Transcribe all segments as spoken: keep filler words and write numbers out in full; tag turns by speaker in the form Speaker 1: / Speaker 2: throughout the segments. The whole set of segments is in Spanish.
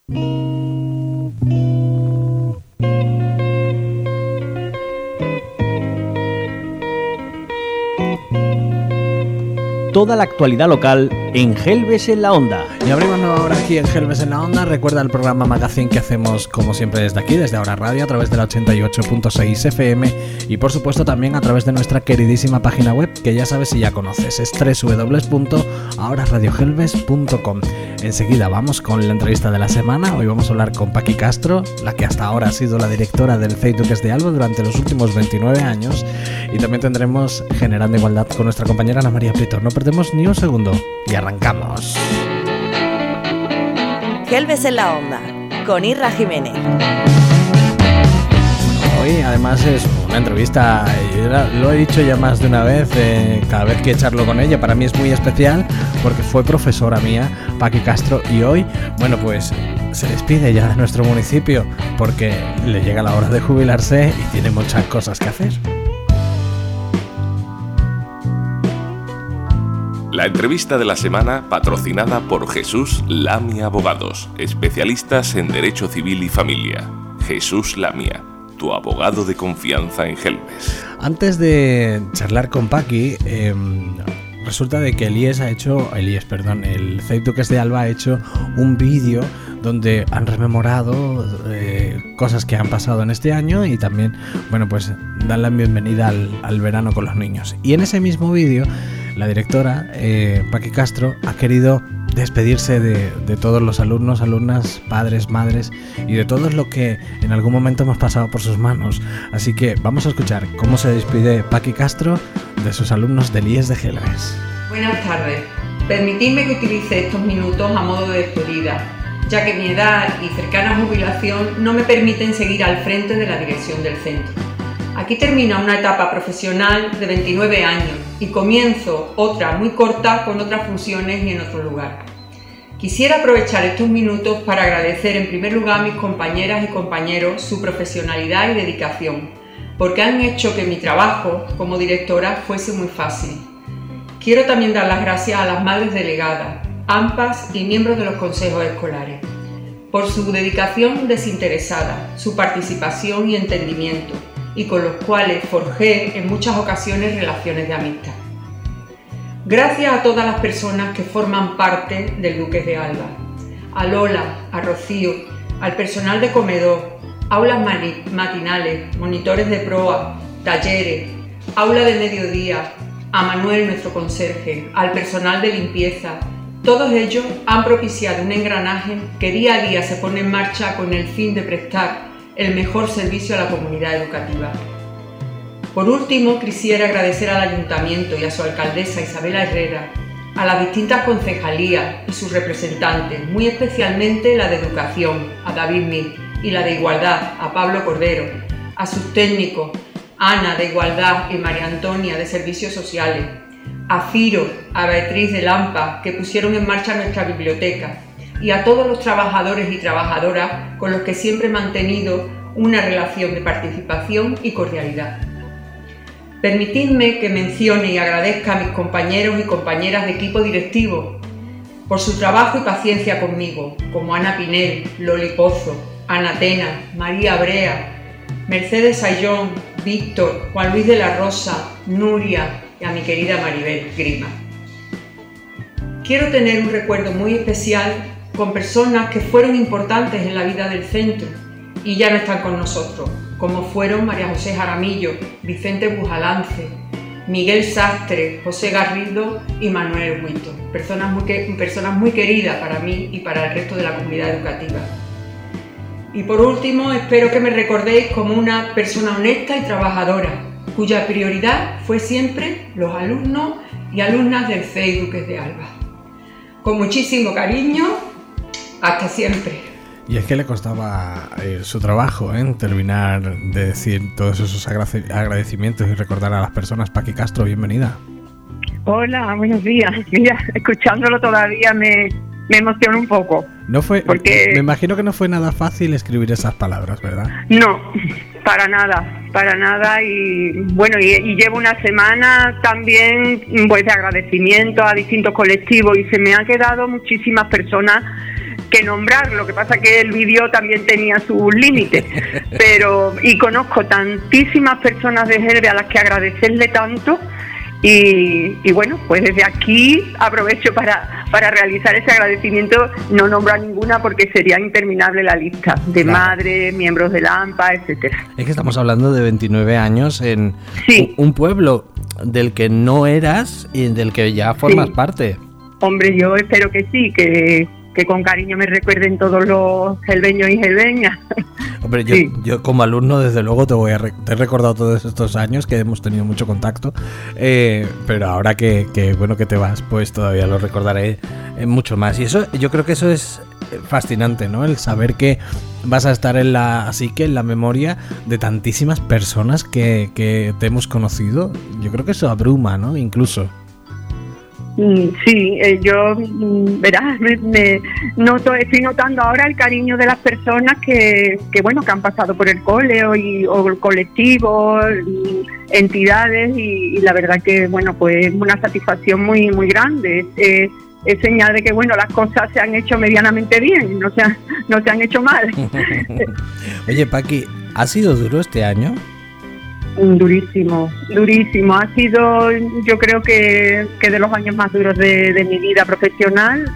Speaker 1: Toda la actualidad local en Gelbes en la Onda.
Speaker 2: Y abrimos ahora aquí en Gelbes en la Onda. Recuerda el programa Magazine que hacemos como siempre desde aquí, desde Ahora Radio, a través de la ochenta y ocho punto seis F M y por supuesto también a través de nuestra queridísima página web que ya sabes y ya conoces, es doble u doble u doble u punto ahora radio gelbes punto com. Enseguida vamos con la entrevista de la semana. Hoy vamos a hablar con Paqui Castro, la que hasta ahora ha sido la directora del C E I Duques de Alba durante los últimos veintinueve años, y también tendremos Generando Igualdad con nuestra compañera Ana María Prieto. No perdemos ni un segundo y arrancamos.
Speaker 3: Gelbes en la Onda, con Irra Jiménez.
Speaker 2: Hoy además es una entrevista, yo lo he dicho ya más de una vez, eh, cada vez que charlo con ella, para mí es muy especial porque fue profesora mía, Paqui Castro, y hoy, bueno, pues se despide ya de nuestro municipio porque le llega la hora de jubilarse y tiene muchas cosas que hacer.
Speaker 4: La entrevista de la semana patrocinada por Jesús Lamia Abogados, especialistas en Derecho Civil y Familia. Jesús Lamia, tu abogado de confianza en Gelbes.
Speaker 2: Antes de charlar con Paqui, eh, resulta de que Elías ha hecho, Elías, perdón, el C E I Duques de Alba ha hecho un vídeo donde han rememorado eh, cosas que han pasado en este año y también, bueno, pues dan la bienvenida al, al verano con los niños. Y en ese mismo vídeo, la directora, eh, Paqui Castro, ha querido despedirse de, de todos los alumnos, alumnas, padres, madres y de todos los que en algún momento hemos pasado por sus manos. Así que vamos a escuchar cómo se despide Paqui Castro de sus alumnos del I E S de Gelbes.
Speaker 5: Buenas tardes. Permitidme que utilice estos minutos a modo de despedida, ya que mi edad y cercana jubilación no me permiten seguir al frente de la dirección del centro. Aquí termina una etapa profesional de veintinueve años y comienzo otra muy corta con otras funciones y en otro lugar. Quisiera aprovechar estos minutos para agradecer en primer lugar a mis compañeras y compañeros su profesionalidad y dedicación, porque han hecho que mi trabajo como directora fuese muy fácil. Quiero también dar las gracias a las madres delegadas, A M P As y miembros de los consejos escolares, por su dedicación desinteresada, su participación y entendimiento, y con los cuales forjé en muchas ocasiones relaciones de amistad. Gracias a todas las personas que forman parte del Duques de Alba, a Lola, a Rocío, al personal de comedor, aulas matinales, monitores de proa, talleres, aula de mediodía, a Manuel, nuestro conserje, al personal de limpieza. Todos ellos han propiciado un engranaje que día a día se pone en marcha con el fin de prestar el mejor servicio a la comunidad educativa. Por último, quisiera agradecer al Ayuntamiento y a su alcaldesa Isabela Herrera, a las distintas concejalías y sus representantes, muy especialmente la de Educación, a David Mir, y la de Igualdad, a Pablo Cordero, a sus técnicos, Ana de Igualdad y María Antonia de Servicios Sociales, a Ciro, a Beatriz de Lampa, que pusieron en marcha nuestra biblioteca, y a todos los trabajadores y trabajadoras con los que siempre he mantenido una relación de participación y cordialidad. Permitidme que mencione y agradezca a mis compañeros y compañeras de equipo directivo por su trabajo y paciencia conmigo, como Ana Pinel, Loli Pozo, Ana Tena, María Brea, Mercedes Sayón, Víctor, Juan Luis de la Rosa, Nuria y a mi querida Maribel Grima. Quiero tener un recuerdo muy especial con personas que fueron importantes en la vida del centro y ya no están con nosotros, como fueron María José Jaramillo, Vicente Bujalance, Miguel Sastre, José Garrido y Manuel Huito, personas muy, que, personas muy queridas para mí y para el resto de la comunidad educativa. Y por último, espero que me recordéis como una persona honesta y trabajadora, cuya prioridad fue siempre los alumnos y alumnas del C E I Duques de Alba. Con muchísimo cariño, hasta siempre.
Speaker 2: Y es que le costaba eh, su trabajo, ¿eh? Terminar de decir todos esos agradecimientos y recordar a las personas. Paqui Castro, bienvenida.
Speaker 6: Hola, buenos días. Mira, escuchándolo todavía me, me emociono un poco.
Speaker 2: No fue,
Speaker 6: porque...
Speaker 2: Me imagino que no fue nada fácil escribir esas palabras, ¿verdad?
Speaker 6: No, para nada, para nada. Y bueno, y, y llevo una semana también pues, de agradecimiento a distintos colectivos y se me han quedado muchísimas personas que nombrar. Lo que pasa que el vídeo también tenía sus límites, pero y conozco tantísimas personas de Gelbe a las que agradecerle tanto. Y, y bueno, pues desde aquí aprovecho para, para realizar ese agradecimiento. No nombro a ninguna porque sería interminable la lista de claro. madres, miembros del A M P A, etcétera.
Speaker 2: Es que estamos hablando de veintinueve años en
Speaker 6: sí.
Speaker 2: un pueblo del que no eras y del que ya formas
Speaker 6: sí.
Speaker 2: parte.
Speaker 6: Hombre, yo espero que sí, que, que con cariño me recuerden todos los gelbeños y gelbeñas.
Speaker 2: Hombre, yo,
Speaker 6: sí.
Speaker 2: yo como alumno, desde luego, te voy a re- te he recordado todos estos años que hemos tenido mucho contacto, eh, pero ahora que, que bueno que te vas, pues todavía lo recordaré eh, mucho más. Y eso, yo creo que eso es fascinante, ¿no? El saber que vas a estar en la, así que en la memoria de tantísimas personas que, que te hemos conocido. Yo creo que eso abruma, ¿no? Incluso.
Speaker 6: Sí, eh, yo, verás, me, me noto, estoy notando ahora el cariño de las personas que, que bueno, que han pasado por el cole o, y, o colectivos, entidades y, y la verdad que, bueno, pues es una satisfacción muy muy grande. Eh, es señal de que, bueno, las cosas se han hecho medianamente bien, no se han, no se han hecho mal.
Speaker 2: Oye, Paqui, ¿ha sido duro este año?
Speaker 6: Durísimo, durísimo. Ha sido, yo creo que, que de los años más duros de, de mi vida profesional.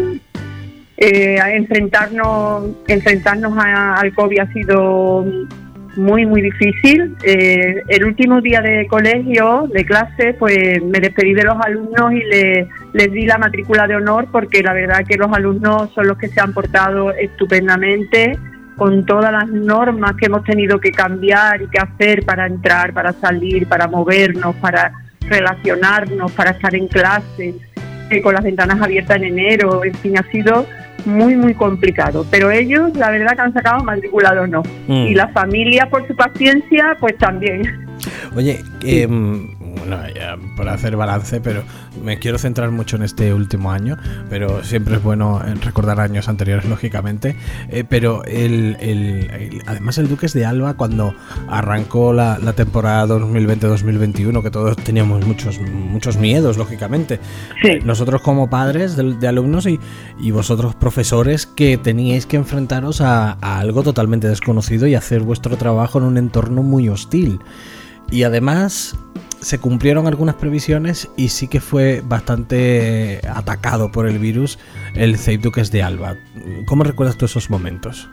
Speaker 6: Eh, enfrentarnos enfrentarnos a, al COVID ha sido muy, muy difícil. Eh, el último día de colegio, de clase, pues me despedí de los alumnos y le, les di la matrícula de honor porque la verdad que los alumnos son los que se han portado estupendamente, con todas las normas que hemos tenido que cambiar y que hacer para entrar, para salir, para movernos, para relacionarnos, para estar en clase, eh, con las ventanas abiertas en enero, en fin, ha sido muy, muy complicado. Pero ellos, la verdad que han sacado matrícula de honor. Mm. Y la familia, por su paciencia, pues también.
Speaker 2: Oye, que... Sí. Bueno, ya por hacer balance, pero me quiero centrar mucho en este último año, pero siempre es bueno recordar años anteriores, lógicamente. Eh, pero el, el, el, además el Duques de Alba, cuando arrancó la, la temporada dos mil veinte dos mil veintiuno, que todos teníamos muchos muchos miedos, lógicamente.
Speaker 6: Sí.
Speaker 2: Nosotros como padres de, de alumnos y, y vosotros profesores que teníais que enfrentaros a, a algo totalmente desconocido y hacer vuestro trabajo en un entorno muy hostil. Y además se cumplieron algunas previsiones y sí que fue bastante atacado por el virus el C E I P Duques de Alba. ¿Cómo recuerdas tú esos momentos?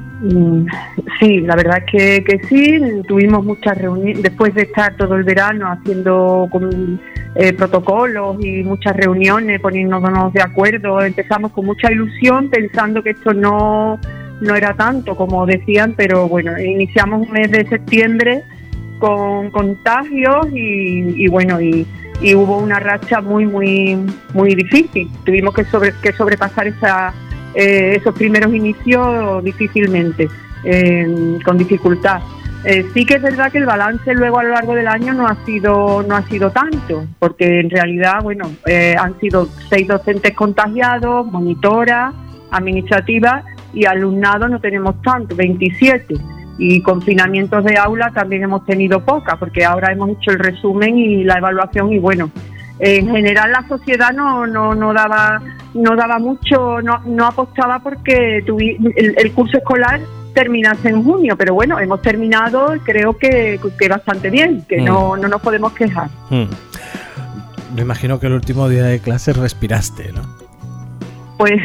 Speaker 6: Sí, la verdad es que, que sí, tuvimos muchas reuniones, después de estar todo el verano haciendo con, eh, protocolos y muchas reuniones, poniéndonos de acuerdo, empezamos con mucha ilusión pensando que esto no, no era tanto como decían, pero bueno, iniciamos un mes de septiembre con contagios y, y bueno, y, y hubo una racha muy, muy, muy difícil. Tuvimos que, sobre, que sobrepasar esa, eh, esos primeros inicios difícilmente, eh, con dificultad. Eh, sí que es verdad que el balance luego a lo largo del año no ha sido, no ha sido tanto, porque en realidad, bueno, eh, han sido seis docentes contagiados, monitoras, administrativas y alumnado no tenemos tanto, veintisiete. Y confinamientos de aula también hemos tenido pocas, porque ahora hemos hecho el resumen y la evaluación y bueno, en general la sociedad no no no daba no daba mucho, no no apostaba porque tuvi, el, el curso escolar terminase en junio, pero bueno, hemos terminado, creo que, que bastante bien, que mm. no no nos podemos quejar.
Speaker 2: Mm. Me imagino que el último día de clase respiraste, ¿no?
Speaker 6: Pues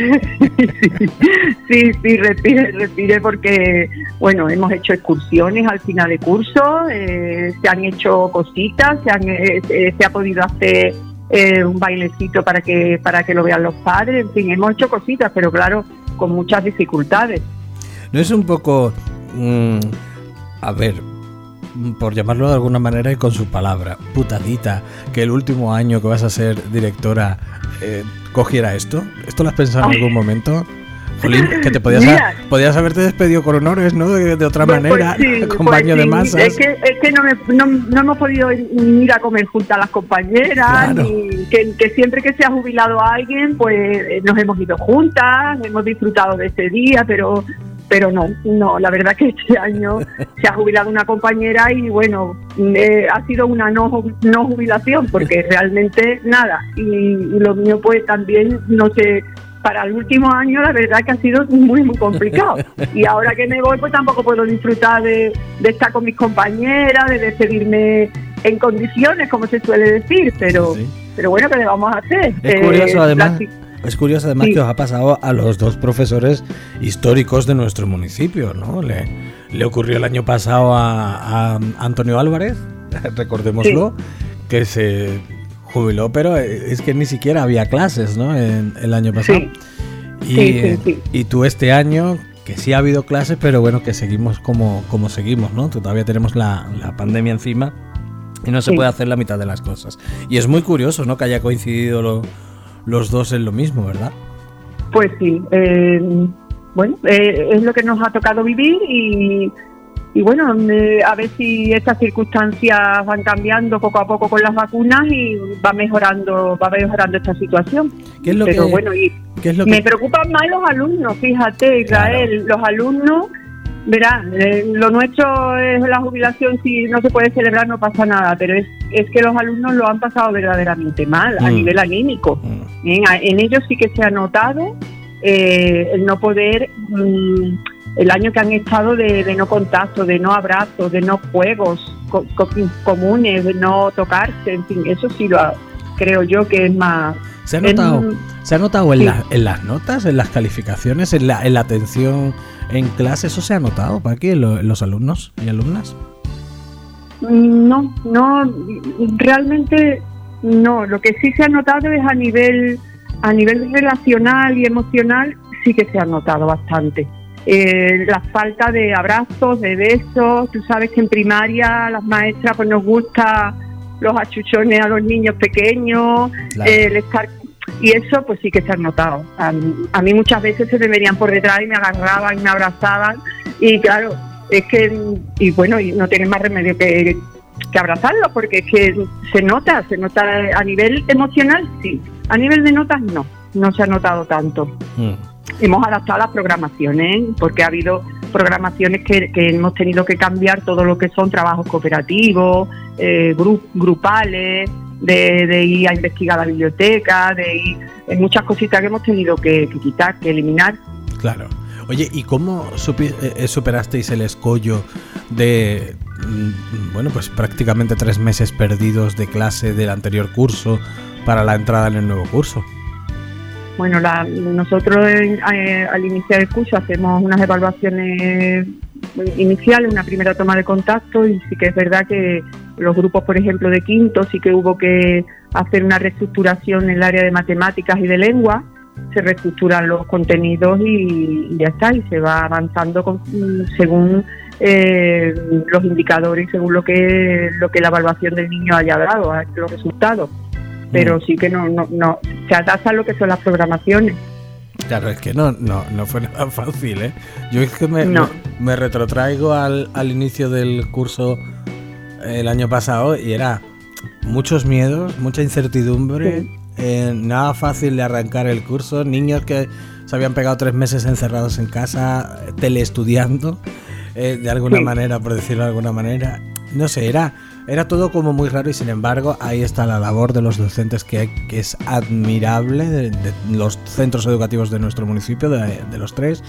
Speaker 6: sí, sí, respiré, respiré porque, bueno, hemos hecho excursiones al final de curso, eh, se han hecho cositas, se, han, eh, se ha podido hacer eh, un bailecito para que para que lo vean los padres, en fin, hemos hecho cositas, pero claro, con muchas dificultades.
Speaker 2: ¿No es un poco, mmm, a ver, por llamarlo de alguna manera y con su palabra, putadita, que el último año que vas a ser directora eh, cogiera esto? ¿Esto lo has pensado en algún momento? Jolín, que te podías, Mira, ha, podías haberte despedido con honores, ¿no? De, de otra pues, manera, pues sí, con pues baño sí. de masas.
Speaker 6: Es que, es que no, me, no, no hemos podido ir a comer juntas las compañeras, claro. Ni que, que siempre que se ha jubilado a alguien, pues nos hemos ido juntas, hemos disfrutado de ese día, pero... Pero no, no, la verdad que este año se ha jubilado una compañera y bueno, eh, ha sido una no, no jubilación porque realmente nada. Y, y lo mío pues también no sé para el último año la verdad que ha sido muy muy complicado, y ahora que me voy pues tampoco puedo disfrutar de, de estar con mis compañeras, de despedirme en condiciones, como se suele decir, pero sí, sí. pero bueno, ¿qué le vamos a hacer?
Speaker 2: Es
Speaker 6: eh,
Speaker 2: curioso además la... Es curioso además
Speaker 6: sí.
Speaker 2: que os ha pasado a los dos profesores históricos de nuestro municipio, ¿no? Le, le ocurrió el año pasado a, a Antonio Álvarez, recordémoslo, sí. que se jubiló, pero es que ni siquiera había clases, ¿no? En, el año pasado. Sí. Y,
Speaker 6: sí, sí, sí.
Speaker 2: y tú este año, que sí ha habido clases, pero bueno, que seguimos como, como seguimos, ¿no? Todavía tenemos la, la pandemia encima y no se sí. puede hacer la mitad de las cosas. Y es muy curioso, ¿no? Que haya coincidido lo... los dos en lo mismo, ¿verdad?
Speaker 6: Pues sí, eh, bueno, eh, es lo que nos ha tocado vivir y, y bueno, eh, a ver si estas circunstancias van cambiando poco a poco con las vacunas y va mejorando, va mejorando esta situación.
Speaker 2: ¿Qué es lo
Speaker 6: Pero
Speaker 2: que,
Speaker 6: bueno, y
Speaker 2: ¿qué es lo
Speaker 6: me
Speaker 2: que...
Speaker 6: preocupan más los alumnos, fíjate, Israel, claro. Los alumnos. Verá, eh, lo nuestro es la jubilación, si no se puede celebrar no pasa nada, pero es, es que los alumnos lo han pasado verdaderamente mal, mm. a nivel anímico. Mm. En, en ellos sí que se ha notado eh, el no poder, mm, el año que han estado de, de no contacto, de no abrazos, de no juegos co- co- comunes, de no tocarse, en fin, eso sí lo ha, creo yo que es más...
Speaker 2: ¿Se ha notado,
Speaker 6: en,
Speaker 2: ¿se ha notado en,
Speaker 6: sí.
Speaker 2: la, en las notas, en las calificaciones, en la, en la atención en clase? ¿Eso se ha notado, Paqui, en, lo, en los alumnos y alumnas?
Speaker 6: No, no, realmente no. Lo que sí se ha notado es a nivel, a nivel relacional y emocional, sí que se ha notado bastante. Eh, la falta de abrazos, de besos. Tú sabes que en primaria las maestras pues nos gusta los achuchones a los niños pequeños, claro. eh, el estar... Y eso pues sí que se ha notado. A mí, a mí muchas veces se me venían por detrás y me agarraban y me abrazaban. Y claro, es que, y bueno, y no tienen más remedio que, que abrazarlos, porque es que se nota, se nota a nivel emocional, sí. A nivel de notas, no, no se ha notado tanto. Mm. Hemos adaptado las programaciones, porque ha habido programaciones que, que hemos tenido que cambiar todo lo que son trabajos cooperativos, eh, gru- grupales, de, de ir a investigar la biblioteca, de ir en muchas cositas que hemos tenido que, que quitar, que eliminar.
Speaker 2: Claro. Oye, ¿y cómo supi- eh, superasteis el escollo de, mm, bueno, pues prácticamente tres meses perdidos de clase del anterior curso para la entrada en el nuevo curso?
Speaker 6: Bueno, la, nosotros eh, al iniciar el curso hacemos unas evaluaciones iniciales, una primera toma de contacto, y sí que es verdad que los grupos, por ejemplo, de quinto, sí que hubo que hacer una reestructuración en el área de matemáticas y de lengua. Se reestructuran los contenidos y, y ya está, y se va avanzando con, según eh, los indicadores, según lo que lo que la evaluación del niño haya dado, los resultados. Pero sí que no, no, no se adapta a lo que son las programaciones.
Speaker 2: Claro, es que no, no, no fue nada fácil, ¿eh? Yo es que me,
Speaker 6: no.
Speaker 2: me, me retrotraigo al, al inicio del curso el año pasado y era muchos miedos, mucha incertidumbre, sí. eh, nada fácil de arrancar el curso, niños que se habían pegado tres meses encerrados en casa, teleestudiando, eh, de alguna sí. manera, por decirlo de alguna manera. No sé, era... Era todo como muy raro y sin embargo ahí está la labor de los docentes que, hay, que es admirable, de, de los centros educativos de nuestro municipio, de, de los tres,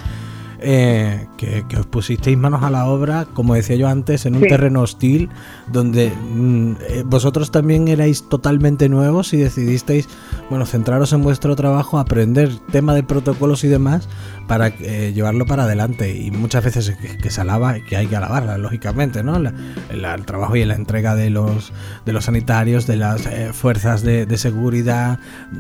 Speaker 2: eh, que, que os pusisteis manos a la obra, como decía yo antes, en un sí. terreno hostil, donde mm, eh, vosotros también erais totalmente nuevos y decidisteis, bueno, centraros en vuestro trabajo, aprender tema de protocolos y demás, para eh, llevarlo para adelante, y muchas veces que, que se alaba, que hay que alabarla, lógicamente, ¿no? La, la, el trabajo y la entrega de los de los sanitarios, de las eh, fuerzas de, de seguridad,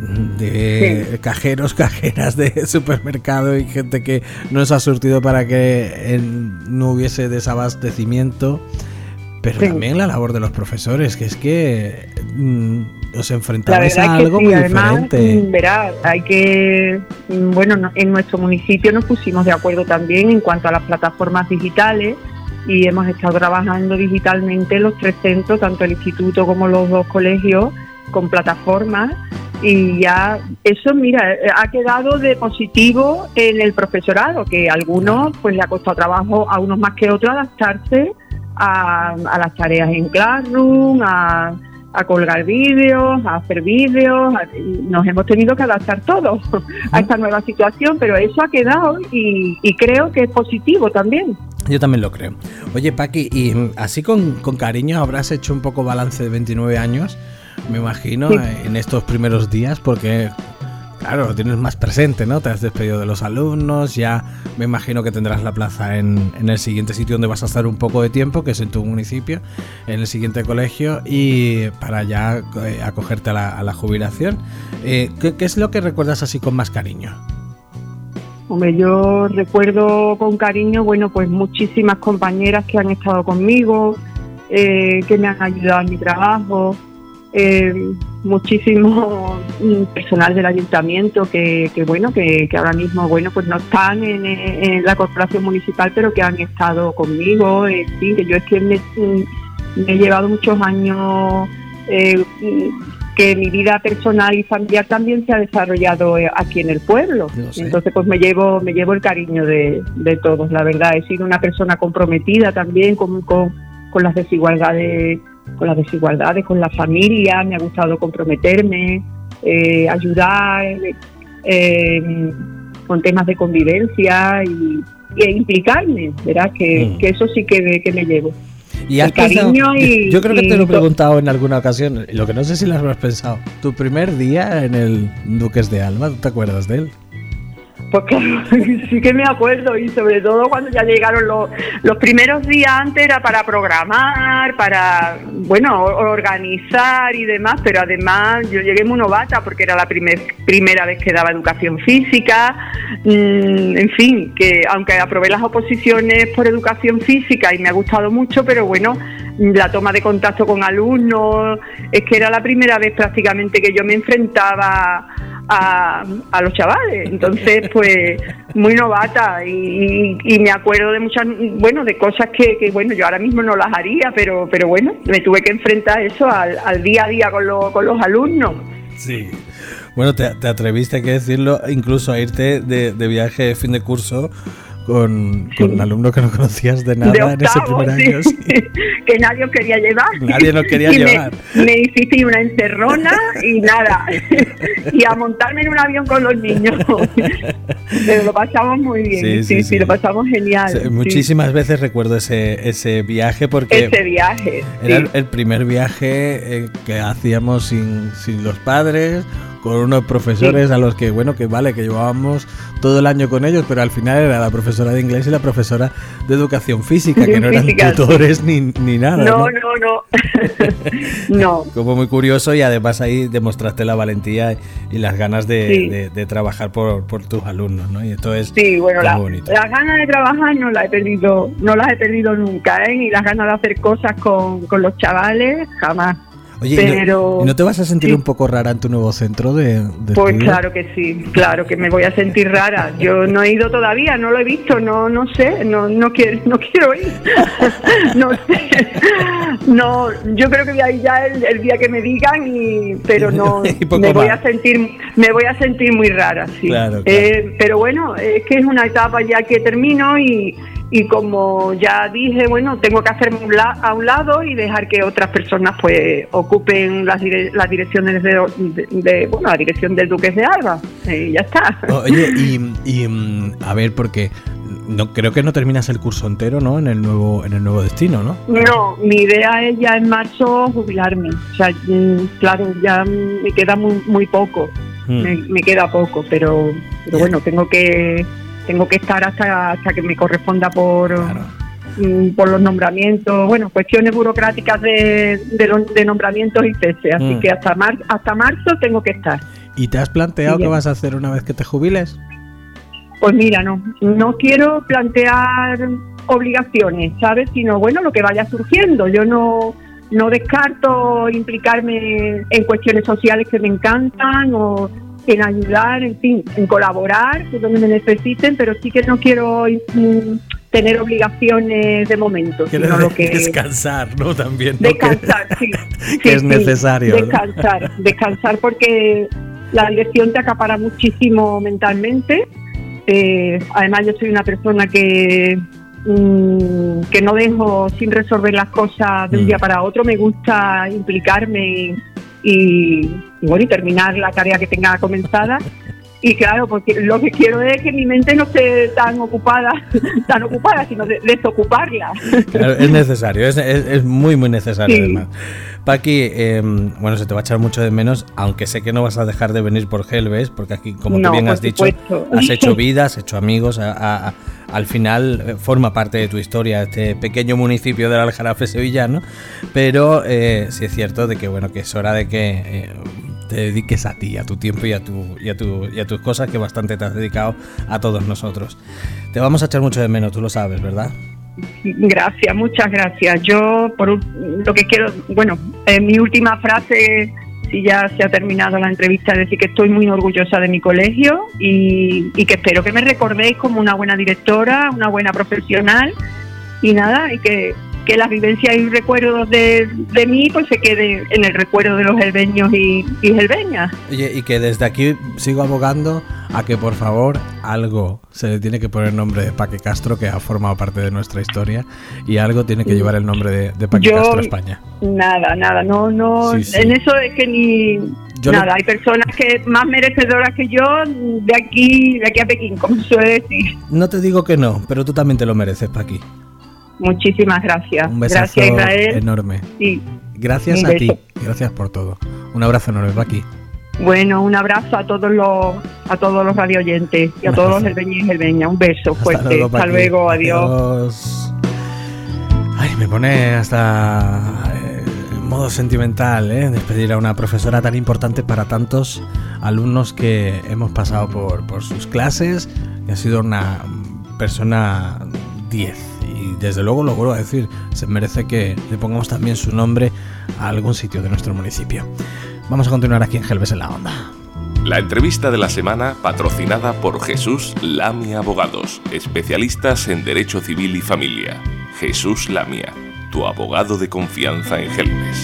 Speaker 2: de sí. cajeros, cajeras de supermercado y gente que nos ha surtido para que el, no hubiese desabastecimiento, pero sí. también la labor de los profesores, que es que mmm, os enfrentabais a algo sí, muy
Speaker 6: además,
Speaker 2: diferente.
Speaker 6: Verá, hay que, bueno, no, en nuestro municipio nos pusimos de acuerdo también en cuanto a las plataformas digitales y hemos estado trabajando digitalmente los tres centros, tanto el instituto como los dos colegios, con plataformas, y ya eso, mira, ha quedado de positivo en el profesorado, que a algunos pues le ha costado trabajo, a unos más que otros, adaptarse a, a las tareas en Classroom, a a colgar vídeos, a hacer vídeos, a, nos hemos tenido que adaptar todos a esta nueva situación, pero eso ha quedado y, y creo que es positivo también.
Speaker 2: Yo también lo creo. Oye, Paqui, y así con, con cariño habrás hecho un poco balance de veintinueve años, me imagino, sí. en estos primeros días, porque... Claro, lo tienes más presente, ¿no? Te has despedido de los alumnos, ya me imagino que tendrás la plaza en, en el siguiente sitio donde vas a estar un poco de tiempo, que es en tu municipio, en el siguiente colegio, y para ya eh, acogerte a la, a la jubilación. Eh, ¿qué, ¿Qué es lo que recuerdas así con más cariño?
Speaker 6: Hombre, yo recuerdo con cariño, bueno, pues muchísimas compañeras que han estado conmigo, eh, que me han ayudado en mi trabajo. Eh, muchísimo personal del ayuntamiento que, que bueno que, que ahora mismo bueno pues no están en, en la corporación municipal, pero que han estado conmigo. En fin, que yo es que me, me he llevado muchos años, eh, que mi vida personal y familiar también se ha desarrollado aquí en el pueblo. Entonces pues me llevo me llevo el cariño de, de todos. La verdad, he sido una persona comprometida también con, con, con las desigualdades con las desigualdades, con la familia. Me ha gustado comprometerme, eh, ayudar eh, con temas de convivencia y, y implicarme, ¿verdad? Que, mm. que eso sí que, que me llevo.
Speaker 2: Y has pensado, y, yo creo que te lo he preguntado en alguna ocasión, lo que no sé si lo has pensado. Tu primer día en el Duques de Alba, ¿tú te acuerdas de él?
Speaker 6: Pues claro, sí que me acuerdo, y sobre todo cuando ya llegaron los, los primeros días. Antes era para programar, para, bueno, organizar y demás, pero además yo llegué muy novata porque era la primer, primera vez que daba educación física, mm, en fin, que aunque aprobé las oposiciones por educación física y me ha gustado mucho, pero bueno, la toma de contacto con alumnos, es que era la primera vez prácticamente que yo me enfrentaba A, a los chavales. Entonces pues muy novata y, y me acuerdo de muchas, bueno, de cosas que, que bueno, yo ahora mismo no las haría, pero pero bueno, me tuve que enfrentar a eso al, al día a día con, lo, con los alumnos.
Speaker 2: Sí, bueno, te, te atreviste, hay que decirlo, incluso a irte de, de viaje de fin de curso con, con un alumno que no conocías de nada, de octavo, en ese primer
Speaker 6: sí.
Speaker 2: año. Sí.
Speaker 6: Que nadie os quería llevar.
Speaker 2: Nadie nos quería
Speaker 6: y
Speaker 2: llevar.
Speaker 6: Me, me hiciste una encerrona y nada. Y a montarme en un avión con los niños. Pero lo pasamos muy bien. Sí, sí, sí, sí, sí. Lo pasamos genial.
Speaker 2: Sí,
Speaker 6: sí.
Speaker 2: Muchísimas veces recuerdo ese, ese viaje porque...
Speaker 6: Ese viaje,
Speaker 2: Era
Speaker 6: sí.
Speaker 2: el, el primer viaje eh, que hacíamos sin, sin los padres, con unos profesores sí. a los que, bueno, que vale, que llevábamos todo el año con ellos, pero al final era la profesora de inglés y la profesora de educación física, que no eran física, tutores sí. ni, ni nada.
Speaker 6: No,
Speaker 2: no,
Speaker 6: no, no. no.
Speaker 2: Como muy curioso, y además ahí demostraste la valentía y las ganas de, sí. de, de trabajar por, por tus alumnos, ¿no? Y esto es
Speaker 6: sí, bueno, la,
Speaker 2: muy bonito.
Speaker 6: Las ganas de trabajar no las he perdido, no las he perdido nunca, ¿eh? Y las ganas de hacer cosas con, con los chavales, jamás.
Speaker 2: Oye, pero, ¿y no te vas a sentir sí. un poco rara en tu nuevo centro de, de
Speaker 6: Pues
Speaker 2: estudio?
Speaker 6: Claro que sí, claro que me voy a sentir rara. Yo no he ido todavía, no lo he visto, no no sé, no no quiero no quiero ir. No sé. No, yo creo que voy a ir ya el, el día que me digan, y pero no me voy más. a sentir me voy a sentir muy rara, sí.
Speaker 2: Claro, claro.
Speaker 6: Eh, pero bueno, es que es una etapa ya que termino y Y como ya dije, bueno, tengo que hacerme un la- a un lado y dejar que otras personas pues ocupen las, dire- las direcciones de, de, de, bueno, la dirección del Duques de Alba. Y ya está.
Speaker 2: Oye, y, y a ver, porque no creo que no terminas el curso entero, ¿no? En el nuevo en el nuevo destino, ¿no?
Speaker 6: No, mi idea es ya en marzo jubilarme. O sea, claro, ya me queda muy, muy poco. Hmm. Me, me queda poco, pero, pero bueno, tengo que... Tengo que estar hasta hasta que me corresponda por claro. mm, por los nombramientos, bueno, cuestiones burocráticas de, de, los, de nombramientos y cese, así mm. que hasta mar, hasta marzo tengo que estar.
Speaker 2: ¿Y te has planteado qué vas a hacer una vez que te jubiles?
Speaker 6: Pues mira, no, no quiero plantear obligaciones, ¿sabes? Sino, bueno, lo que vaya surgiendo. Yo no no descarto implicarme en cuestiones sociales que me encantan, o en ayudar, en fin, en colaborar donde me necesiten, pero sí que no quiero mm, tener obligaciones de momento.
Speaker 2: Sino lo que descansar, ¿no? También. ¿no?
Speaker 6: Descansar,
Speaker 2: que,
Speaker 6: sí.
Speaker 2: Que
Speaker 6: sí,
Speaker 2: es necesario.
Speaker 6: Sí, descansar, ¿no? Descansar porque la dirección te acapara muchísimo mentalmente. Eh, además yo soy una persona que mmm, que no dejo sin resolver las cosas de un
Speaker 2: Mm.
Speaker 6: día para otro. Me gusta implicarme y, y, y, bueno, y terminar la tarea que tenga comenzada. Y claro, porque lo que quiero es que mi mente no esté tan ocupada, tan ocupada, sino de, desocuparla.
Speaker 2: Claro, es necesario, es, es, es muy, muy necesario,
Speaker 6: Sí.
Speaker 2: además. Paqui, eh, bueno, se te va a echar mucho de menos, aunque sé que no vas a dejar de venir por Gelbes, porque aquí, como
Speaker 6: No,
Speaker 2: tú bien
Speaker 6: por
Speaker 2: has dicho,
Speaker 6: supuesto.
Speaker 2: has hecho vida, has hecho amigos, a, a- a- al final eh, forma parte de tu historia este pequeño municipio del Aljarafe sevillano, pero eh, sí es cierto de que, bueno, que es hora de que eh, te dediques a ti, a tu tiempo y a, tu, y, a tu, y a tus cosas, que bastante te has dedicado a todos nosotros. Te vamos a echar mucho de menos, tú lo sabes, ¿verdad?
Speaker 6: Gracias, muchas gracias. Yo, por un- lo que quiero, bueno, eh, mi última frase, si ya se ha terminado la entrevista, es decir que estoy muy orgullosa de mi colegio y, y que espero que me recordéis como una buena directora, una buena profesional y nada, y que, que las vivencias y recuerdos de, de mí pues se queden en el recuerdo de los gelbeños y, y gelbeñas.
Speaker 2: Oye, y que desde aquí sigo abogando a que por favor algo se le tiene que poner nombre de Paqui Castro, que ha formado parte de nuestra historia, y algo tiene que llevar el nombre de, de Paqui
Speaker 6: Yo-
Speaker 2: Castro España.
Speaker 6: Nada, nada, no, no,
Speaker 2: Sí, sí.
Speaker 6: en eso es que ni
Speaker 2: Yo
Speaker 6: nada,
Speaker 2: lo-
Speaker 6: hay personas que más merecedoras que yo de aquí, de aquí a Pekín, como suele decir.
Speaker 2: No te digo que no, pero tú también te lo mereces, Paqui.
Speaker 6: Muchísimas gracias.
Speaker 2: Un besazo
Speaker 6: Gracias, Israel.
Speaker 2: enorme.
Speaker 6: Y
Speaker 2: Gracias
Speaker 6: Un
Speaker 2: a ti,
Speaker 6: beso.
Speaker 2: gracias por todo. Un abrazo enorme, Paqui.
Speaker 6: bueno, un abrazo a todos los a todos los radioyentes y a todos los gelbeños y gelbeñas. Un beso fuerte. Hasta
Speaker 2: Paqui.
Speaker 6: luego, adiós.
Speaker 2: Adiós. Ay, me pone hasta eh, en modo sentimental, ¿eh? Despedir a una profesora tan importante para tantos alumnos que hemos pasado por, por sus clases, que ha sido una persona diez. Y desde luego, lo vuelvo a decir, se merece que le pongamos también su nombre a algún sitio de nuestro municipio. Vamos a continuar aquí en Gelbes en la Onda.
Speaker 4: La entrevista de la semana patrocinada por Jesús Lamia Abogados, especialistas en Derecho Civil y Familia. Jesús Lamia, tu abogado de confianza en Gelbes.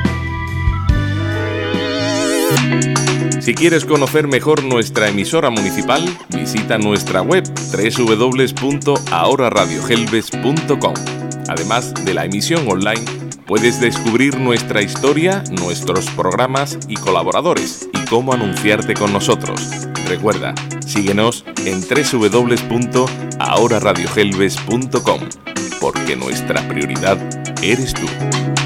Speaker 4: Si quieres conocer mejor nuestra emisora municipal, visita nuestra web doble u doble u doble u punto ahora radio gelbes punto com. Además de la emisión online, puedes descubrir nuestra historia, nuestros programas y colaboradores y cómo anunciarte con nosotros. Recuerda, síguenos en doble u doble u doble u punto ahora radio gelbes punto com, porque nuestra prioridad eres tú.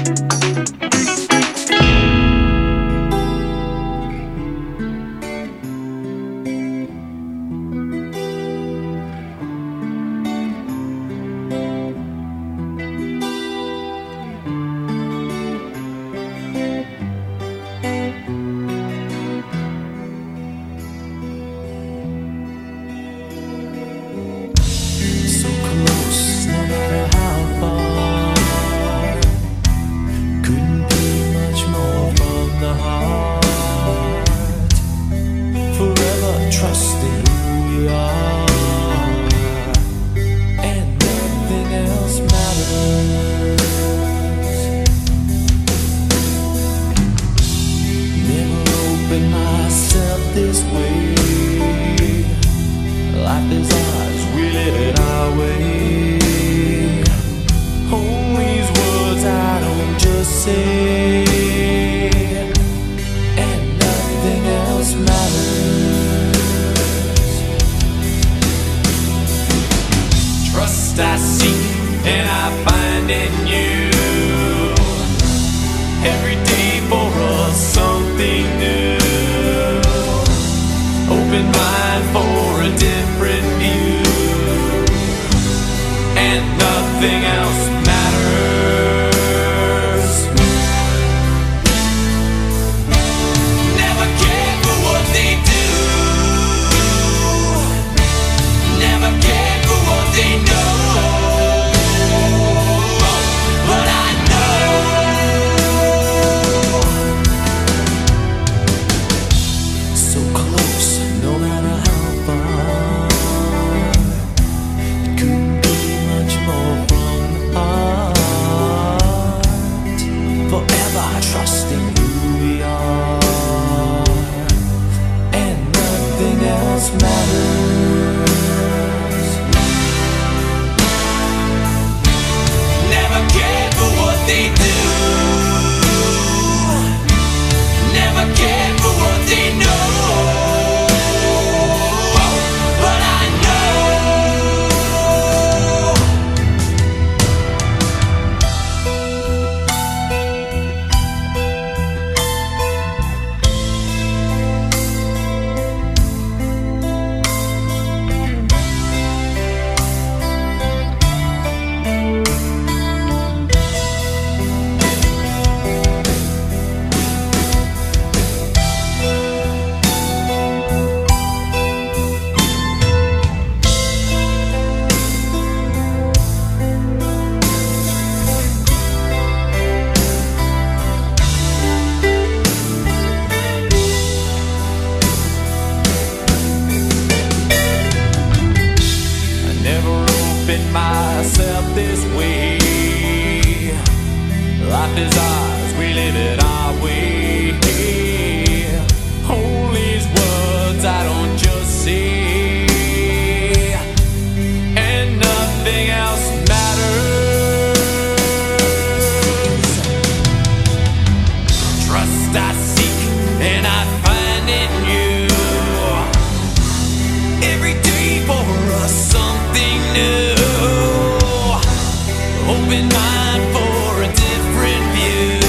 Speaker 7: So close, no matter how far. Couldn't be much more from the heart. Forever trusting who we are, and nothing else matters. Never opened myself this way. Life is ours, we live it our way. Hold these words I don't just say, and nothing else matters. Trust I seek and I find in you. Every day for us something new. Open mind for a different view, and nothing else matters. Never cared for what they do, never cared for what they know, but I know so close, no matter how far. Couldn't be much more from the heart. feeling myself this way. Life is ours, we live it our way. Hold these words I don't just say, and nothing else matters. Trust I seek and I find in you. Every day for us something new. Open mind for a different view,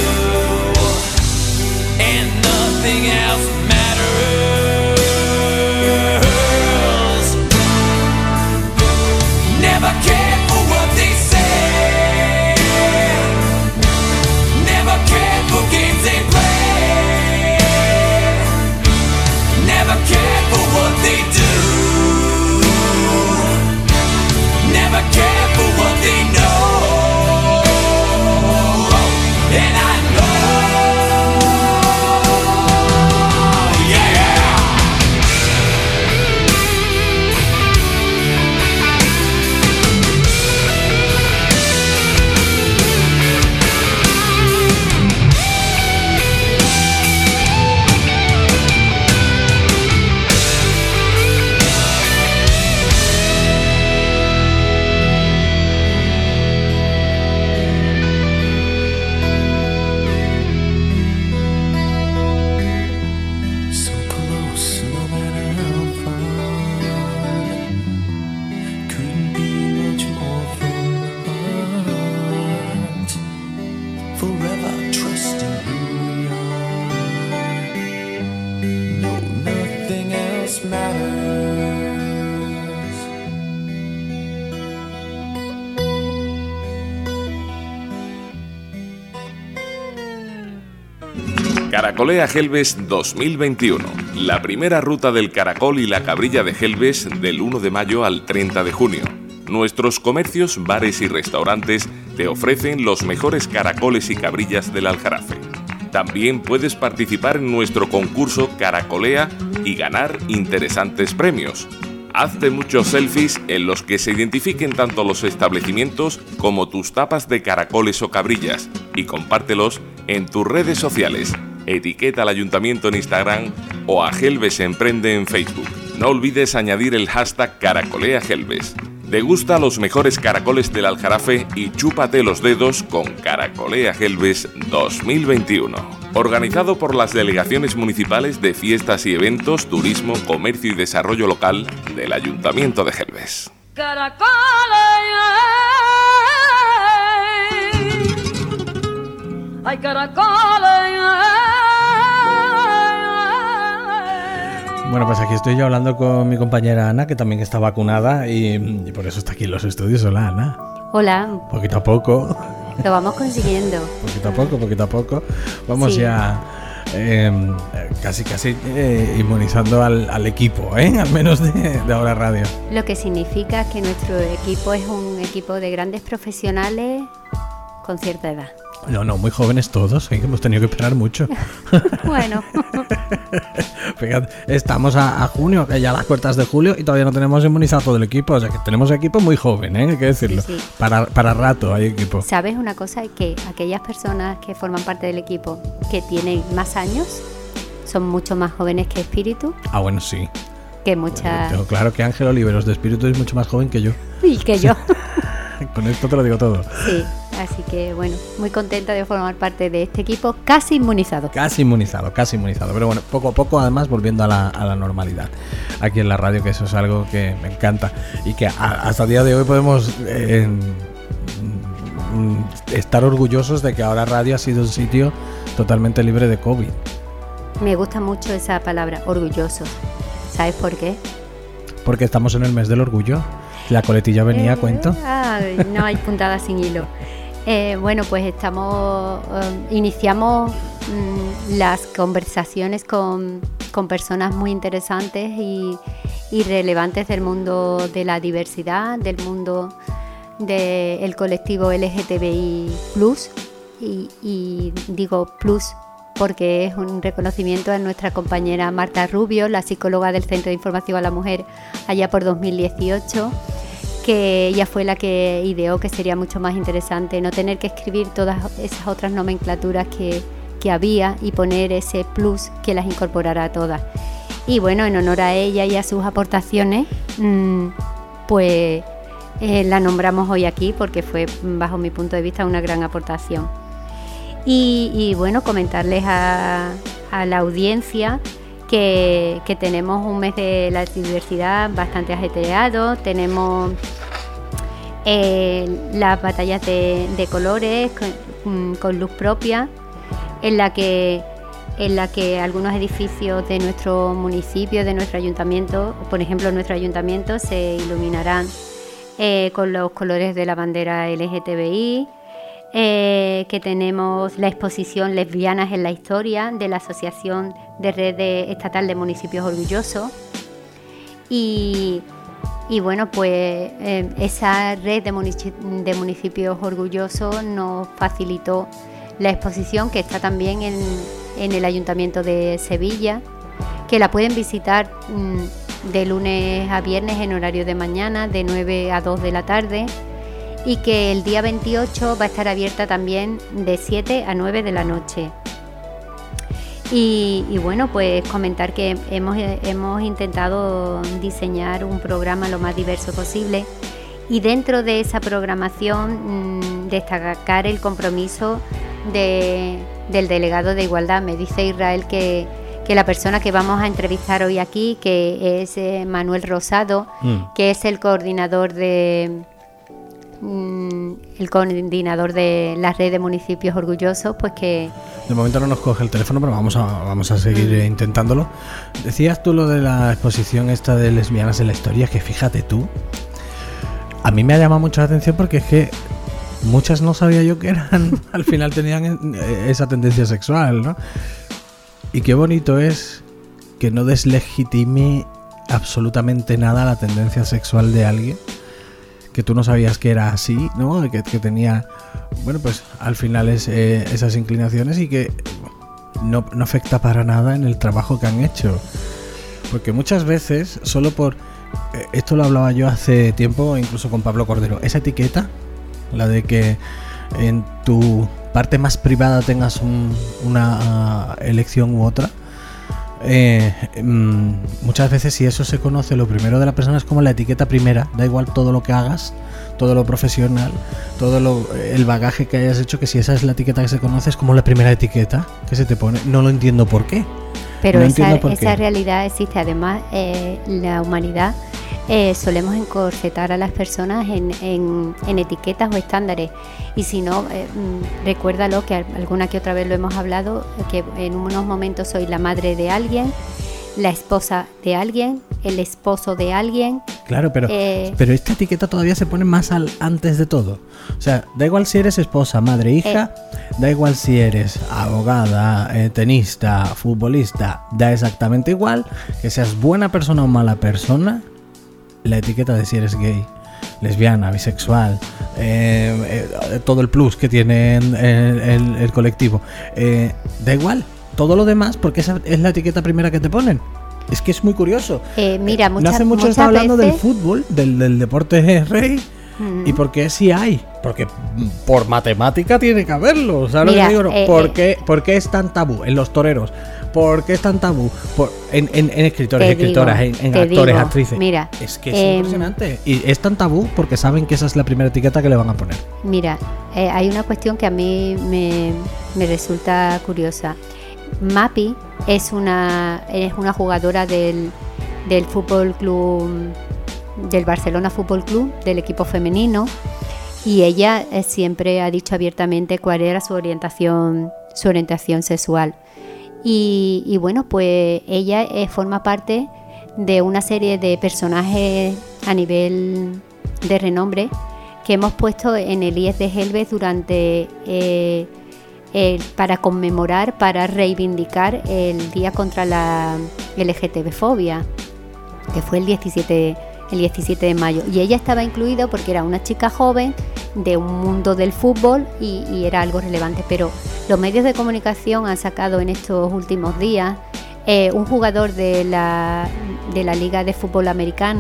Speaker 7: and nothing else matters. Never care for what they say, never care for games they play, never care for what they do, never care for what they know. And I
Speaker 4: Caracolea Gelbes dos mil veintiuno, la primera ruta del caracol y la cabrilla de Gelbes del uno de mayo al treinta de junio. Nuestros comercios, bares y restaurantes te ofrecen los mejores caracoles y cabrillas del Aljarafe. También puedes participar en nuestro concurso Caracolea y ganar interesantes premios. Hazte muchos selfies en los que se identifiquen tanto los establecimientos como tus tapas de caracoles o cabrillas y compártelos en tus redes sociales. Etiqueta al Ayuntamiento en Instagram o a Gelbes Emprende en Facebook. No olvides añadir el hashtag Caracolea Gelbes. Degusta los mejores caracoles del Aljarafe y chúpate los dedos con Caracolea Gelbes dos mil veintiuno. Organizado por las delegaciones municipales de fiestas y eventos, turismo, comercio y desarrollo local del Ayuntamiento de Gelbes.
Speaker 8: Ay, caracoles.
Speaker 2: Bueno, pues aquí estoy yo hablando con mi compañera Ana, que también está vacunada y, y por eso está aquí en los estudios. Hola, Ana.
Speaker 9: Hola.
Speaker 2: Poquito a poco.
Speaker 9: Lo vamos consiguiendo.
Speaker 2: Poquito a poco, poquito a poco. Vamos
Speaker 9: Sí.
Speaker 2: ya eh, casi, casi eh, inmunizando al, al equipo, ¿eh? Al menos de, de Ahora Radio.
Speaker 9: Lo que significa que nuestro equipo es un equipo de grandes profesionales con cierta edad.
Speaker 2: No, no, muy jóvenes todos, ¿eh? Que hemos tenido que esperar mucho.
Speaker 9: Bueno.
Speaker 2: Fíjate, estamos a, a junio, que ya las puertas de julio, y todavía no tenemos inmunizado todo el equipo. O sea que tenemos equipo muy joven, ¿eh? Hay que decirlo.
Speaker 9: Sí, sí.
Speaker 2: Para, para rato hay equipo.
Speaker 9: ¿Sabes una cosa? Que aquellas personas que forman parte del equipo que tienen más años son mucho más jóvenes que Espíritu,
Speaker 2: Ah, bueno, sí.
Speaker 9: que muchas...
Speaker 2: Tengo claro que Ángel Oliveros de Espíritu es mucho más joven que yo.
Speaker 9: Y que yo.
Speaker 2: Con esto te lo digo todo.
Speaker 9: Sí, así que bueno, muy contenta de formar parte de este equipo casi inmunizado.
Speaker 2: Casi inmunizado, casi inmunizado. Pero bueno, poco a poco además volviendo a la, a la normalidad. Aquí en la radio, que eso es algo que me encanta. Y que a, hasta el día de hoy podemos eh, estar orgullosos de que Ahora Radio ha sido un sitio totalmente libre de COVID.
Speaker 9: Me gusta mucho esa palabra, orgulloso. ¿Sabes por qué?
Speaker 2: Porque estamos en el mes del orgullo. La coletilla venía,
Speaker 9: Eh,
Speaker 2: cuento.
Speaker 9: ay, no hay puntada sin hilo. Eh, bueno, pues estamos, eh, iniciamos mm, las conversaciones con, con personas muy interesantes y, y relevantes del mundo de la diversidad, del mundo del colectivo L G T B I plus, y, y digo plus porque es un reconocimiento a nuestra compañera Marta Rubio, la psicóloga del Centro de Información a la Mujer, allá por dos mil dieciocho, que ella fue la que ideó que sería mucho más interesante no tener que escribir todas esas otras nomenclaturas que, que había y poner ese plus que las incorporara a todas. Y bueno, en honor a ella y a sus aportaciones, mmm, pues eh, la nombramos hoy aquí porque fue, bajo mi punto de vista, una gran aportación. Y, y bueno, comentarles a, a la audiencia que, que tenemos un mes de la diversidad bastante ajetreado, tenemos eh, las batallas de, de colores con, con luz propia, en la que en la que algunos edificios de nuestro municipio, de nuestro ayuntamiento, por ejemplo nuestro ayuntamiento, se iluminarán eh, con los colores de la bandera L G T B I, eh, que tenemos la exposición Lesbianas en la Historia de la Asociación de Red de Estatal de Municipios Orgullosos, y, y bueno, pues eh, esa red de, munici- de municipios orgullosos nos facilitó la exposición, que está también en, en el Ayuntamiento de Sevilla, que la pueden visitar mmm, de lunes a viernes en horario de mañana, de nueve a dos de la tarde, y que el día veintiocho va a estar abierta también de siete a nueve de la noche. Y, y bueno, pues comentar que hemos, hemos intentado diseñar un programa lo más diverso posible, y dentro de esa programación mmm, destacar el compromiso De, del delegado de Igualdad. Me dice Israel que, que la persona que vamos a entrevistar hoy aquí, que es eh, Manuel Rosado, mm. que es el coordinador de mm, el coordinador de la red de municipios orgullosos, pues que
Speaker 2: de momento no nos coge el teléfono, pero vamos a, vamos a seguir mm. intentándolo. Decías tú lo de la exposición esta de Lesbianas en la Historia, que fíjate tú, a mí me ha llamado mucho la atención porque es que muchas no sabía yo que eran, al final tenían esa tendencia sexual, ¿no? Y qué bonito es que no deslegitime absolutamente nada la tendencia sexual de alguien, que tú no sabías que era así, ¿no? Que, que tenía, bueno, pues al final es, eh, esas inclinaciones, y que no, no afecta para nada en el trabajo que han hecho. Porque muchas veces, solo por... Eh, esto lo hablaba yo hace tiempo, incluso con Pablo Cordero, esa etiqueta, la de que en tu parte más privada tengas un, una uh, elección u otra, eh, mm, muchas veces, si eso se conoce, lo primero de la persona es como la etiqueta primera. Da igual todo lo que hagas, todo lo profesional, todo lo, el bagaje que hayas hecho, que si esa es la etiqueta que se conoce, es como la primera etiqueta que se te pone. No lo entiendo por qué.
Speaker 9: Pero no esa, esa realidad existe. Además, eh, la humanidad eh, solemos encorsetar a las personas en, en, en etiquetas o estándares. Y si no, eh, recuérdalo, que alguna que otra vez lo hemos hablado, que en unos momentos soy la madre de alguien, la esposa de alguien, el esposo de alguien.
Speaker 2: Claro, pero, eh, pero esta etiqueta todavía se pone más al antes de todo. O sea, da igual si eres esposa, madre, hija, eh, da igual si eres abogada, eh, tenista, futbolista, da exactamente igual que seas buena persona o mala persona. La etiqueta de si eres gay, lesbiana, bisexual, eh, eh, todo el plus que tiene el, el, el colectivo, eh, da igual. Todo lo demás, porque esa es la etiqueta primera que te ponen. Es que es muy curioso.
Speaker 9: Eh, mira,
Speaker 2: eh,
Speaker 9: muchas,
Speaker 2: no hace mucho
Speaker 9: muchas
Speaker 2: está hablando
Speaker 9: veces...
Speaker 2: del fútbol, del, del deporte rey. Mm. ¿Y por qué sí hay? Porque por matemática tiene que haberlo. ¿Sabes lo que digo? Eh, ¿Por, eh, qué, ¿Por qué es tan tabú en los toreros? ¿Por qué es tan tabú? Por, en, en, en escritores, escritoras, digo, en, en actores, digo, actrices.
Speaker 9: Mira,
Speaker 2: es que es eh, impresionante. Y es tan tabú porque saben que esa es la primera etiqueta que le van a poner.
Speaker 9: Mira, eh, hay una cuestión que a mí me, me resulta curiosa. Mapi es una es una jugadora del, del Fútbol Club, del Barcelona Fútbol Club, del equipo femenino, y ella eh, siempre ha dicho abiertamente cuál era su orientación su orientación sexual. Y, y bueno, pues ella eh, forma parte de una serie de personajes a nivel de renombre que hemos puesto en el I E S de Gelbes durante eh, Eh, para conmemorar, para reivindicar el día contra la L G T B fobia, que fue el diecisiete, el diecisiete de mayo, y ella estaba incluida porque era una chica joven de un mundo del fútbol y, y era algo relevante. Pero los medios de comunicación han sacado en estos últimos días eh, un jugador de la, de la Liga de Fútbol Americano,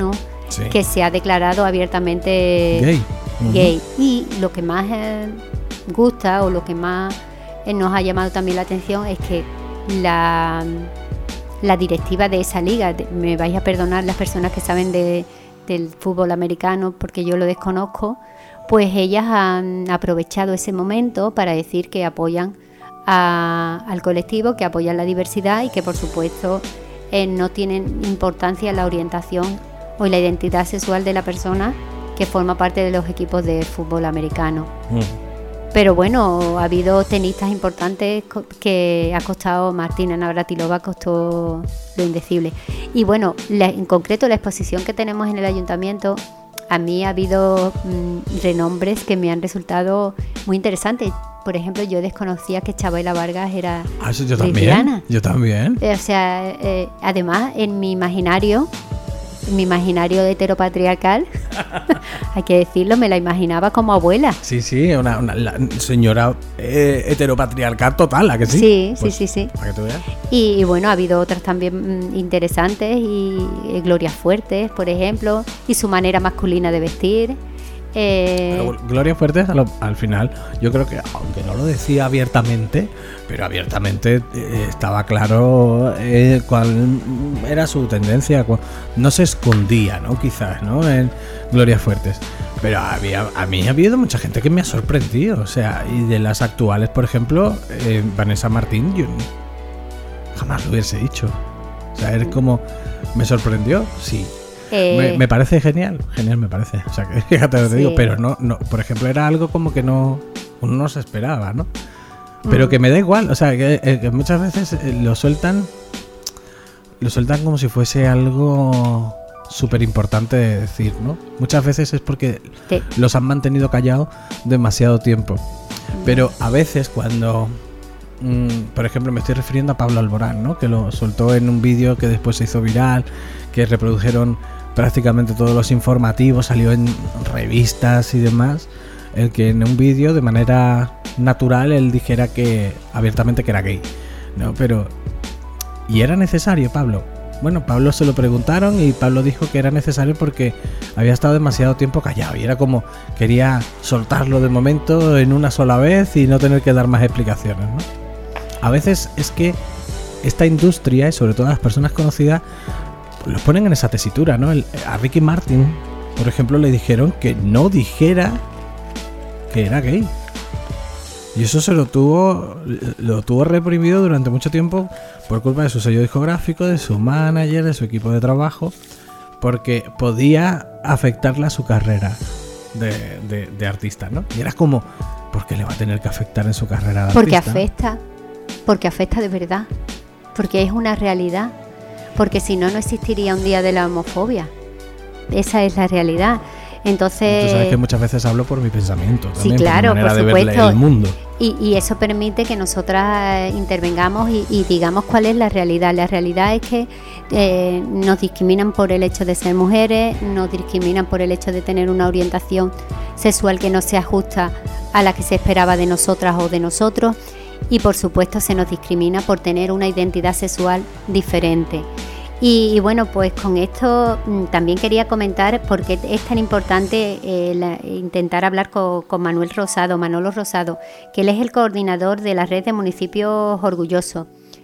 Speaker 2: sí.
Speaker 9: que se ha declarado abiertamente
Speaker 2: gay.
Speaker 9: gay. Uh-huh. Y lo que más eh, gusta o lo que más eh, nos ha llamado también la atención es que la, la directiva de esa liga, de, me vais a perdonar las personas que saben de, del fútbol americano porque yo lo desconozco, pues ellas han aprovechado ese momento para decir que apoyan a, al colectivo, que apoyan la diversidad y que por supuesto eh, no tienen importancia la orientación o la identidad sexual de la persona que forma parte de los equipos de fútbol americano. Mm. Pero bueno, ha habido tenistas importantes que ha costado, Martina Navratilova costó lo indecible. Y bueno, la, en concreto la exposición que tenemos en el ayuntamiento, a mí ha habido mmm, renombres que me han resultado muy interesantes. Por ejemplo, yo desconocía que Chabela Vargas era
Speaker 2: ah, eso yo lesbiana. También, yo también.
Speaker 9: Eh, o sea, eh, además, en mi imaginario, en mi imaginario heteropatriarcal, hay que decirlo, me la imaginaba como abuela.
Speaker 2: Sí, sí, una, una la señora eh, heteropatriarcal total, ¿a que sí?
Speaker 9: Sí,
Speaker 2: pues,
Speaker 9: sí, sí, sí.
Speaker 2: Para que tú veas.
Speaker 9: Y, y bueno, ha habido otras también interesantes, y eh, Gloria Fuertes, por ejemplo, y su manera masculina de vestir. Eh...
Speaker 2: Pero Gloria Fuertes al, al final, yo creo que aunque no lo decía abiertamente, pero abiertamente eh, estaba claro eh, cuál era su tendencia, cuál, no se escondía, ¿no? Quizás, ¿no? En Gloria Fuertes. Pero había, a mí ha habido mucha gente que me ha sorprendido, o sea, y de las actuales, por ejemplo, eh, Vanessa Martín, yo jamás lo hubiese dicho. O sea, es como, ¿me sorprendió? Sí. Eh, me, me parece genial, genial me parece. O sea, que fíjate lo que te sí. digo, pero no, no, por ejemplo, era algo como que no, uno no se esperaba, ¿no? Pero mm. que me da igual, o sea, que, eh, que muchas veces lo sueltan, lo sueltan como si fuese algo súper importante de decir, ¿no? Muchas veces es porque sí. los han mantenido callados demasiado tiempo. Mm. Pero a veces cuando, mm, por ejemplo, me estoy refiriendo a Pablo Alborán, ¿no? Que lo soltó en un vídeo que después se hizo viral, que reprodujeron prácticamente todos los informativos, salió en revistas y demás, el que en un vídeo de manera natural él dijera que abiertamente que era gay, ¿no? Pero ¿y era necesario, Pablo? Bueno, Pablo se lo preguntaron y Pablo dijo que era necesario porque había estado demasiado tiempo callado y era como quería soltarlo de momento en una sola vez y no tener que dar más explicaciones, ¿no? A veces es que esta industria y sobre todo las personas conocidas los ponen en esa tesitura, ¿no? El, a Ricky Martin, por ejemplo, le dijeron que no dijera que era gay. Y eso se lo tuvo lo tuvo reprimido durante mucho tiempo por culpa de su sello discográfico, de su manager, de su equipo de trabajo, porque podía afectarle a su carrera de, de, de artista, ¿no? Y era como, ¿por qué le va a tener que afectar en su carrera de
Speaker 9: porque
Speaker 2: artista?
Speaker 9: Porque afecta, porque afecta de verdad, porque es una realidad. Porque si no, no existiría un día de la homofobia. Esa es la realidad. Entonces,
Speaker 2: tú sabes que muchas veces hablo por mi pensamiento también,
Speaker 9: sí, claro,
Speaker 2: por mi manera
Speaker 9: por
Speaker 2: de
Speaker 9: supuesto.
Speaker 2: ver el mundo.
Speaker 9: Y, y eso permite que nosotras intervengamos y, y digamos cuál es la realidad. La realidad es que eh, nos discriminan por el hecho de ser mujeres, nos discriminan por el hecho de tener una orientación sexual que no se ajusta a la que se esperaba de nosotras o de nosotros. Y por supuesto se nos discrimina por tener una identidad sexual diferente. Y, y bueno, pues con esto mm, también quería comentar por qué es tan importante eh, la, intentar hablar con, con Manuel Rosado, Manolo Rosado, que él es el coordinador de la red de municipios orgullosos.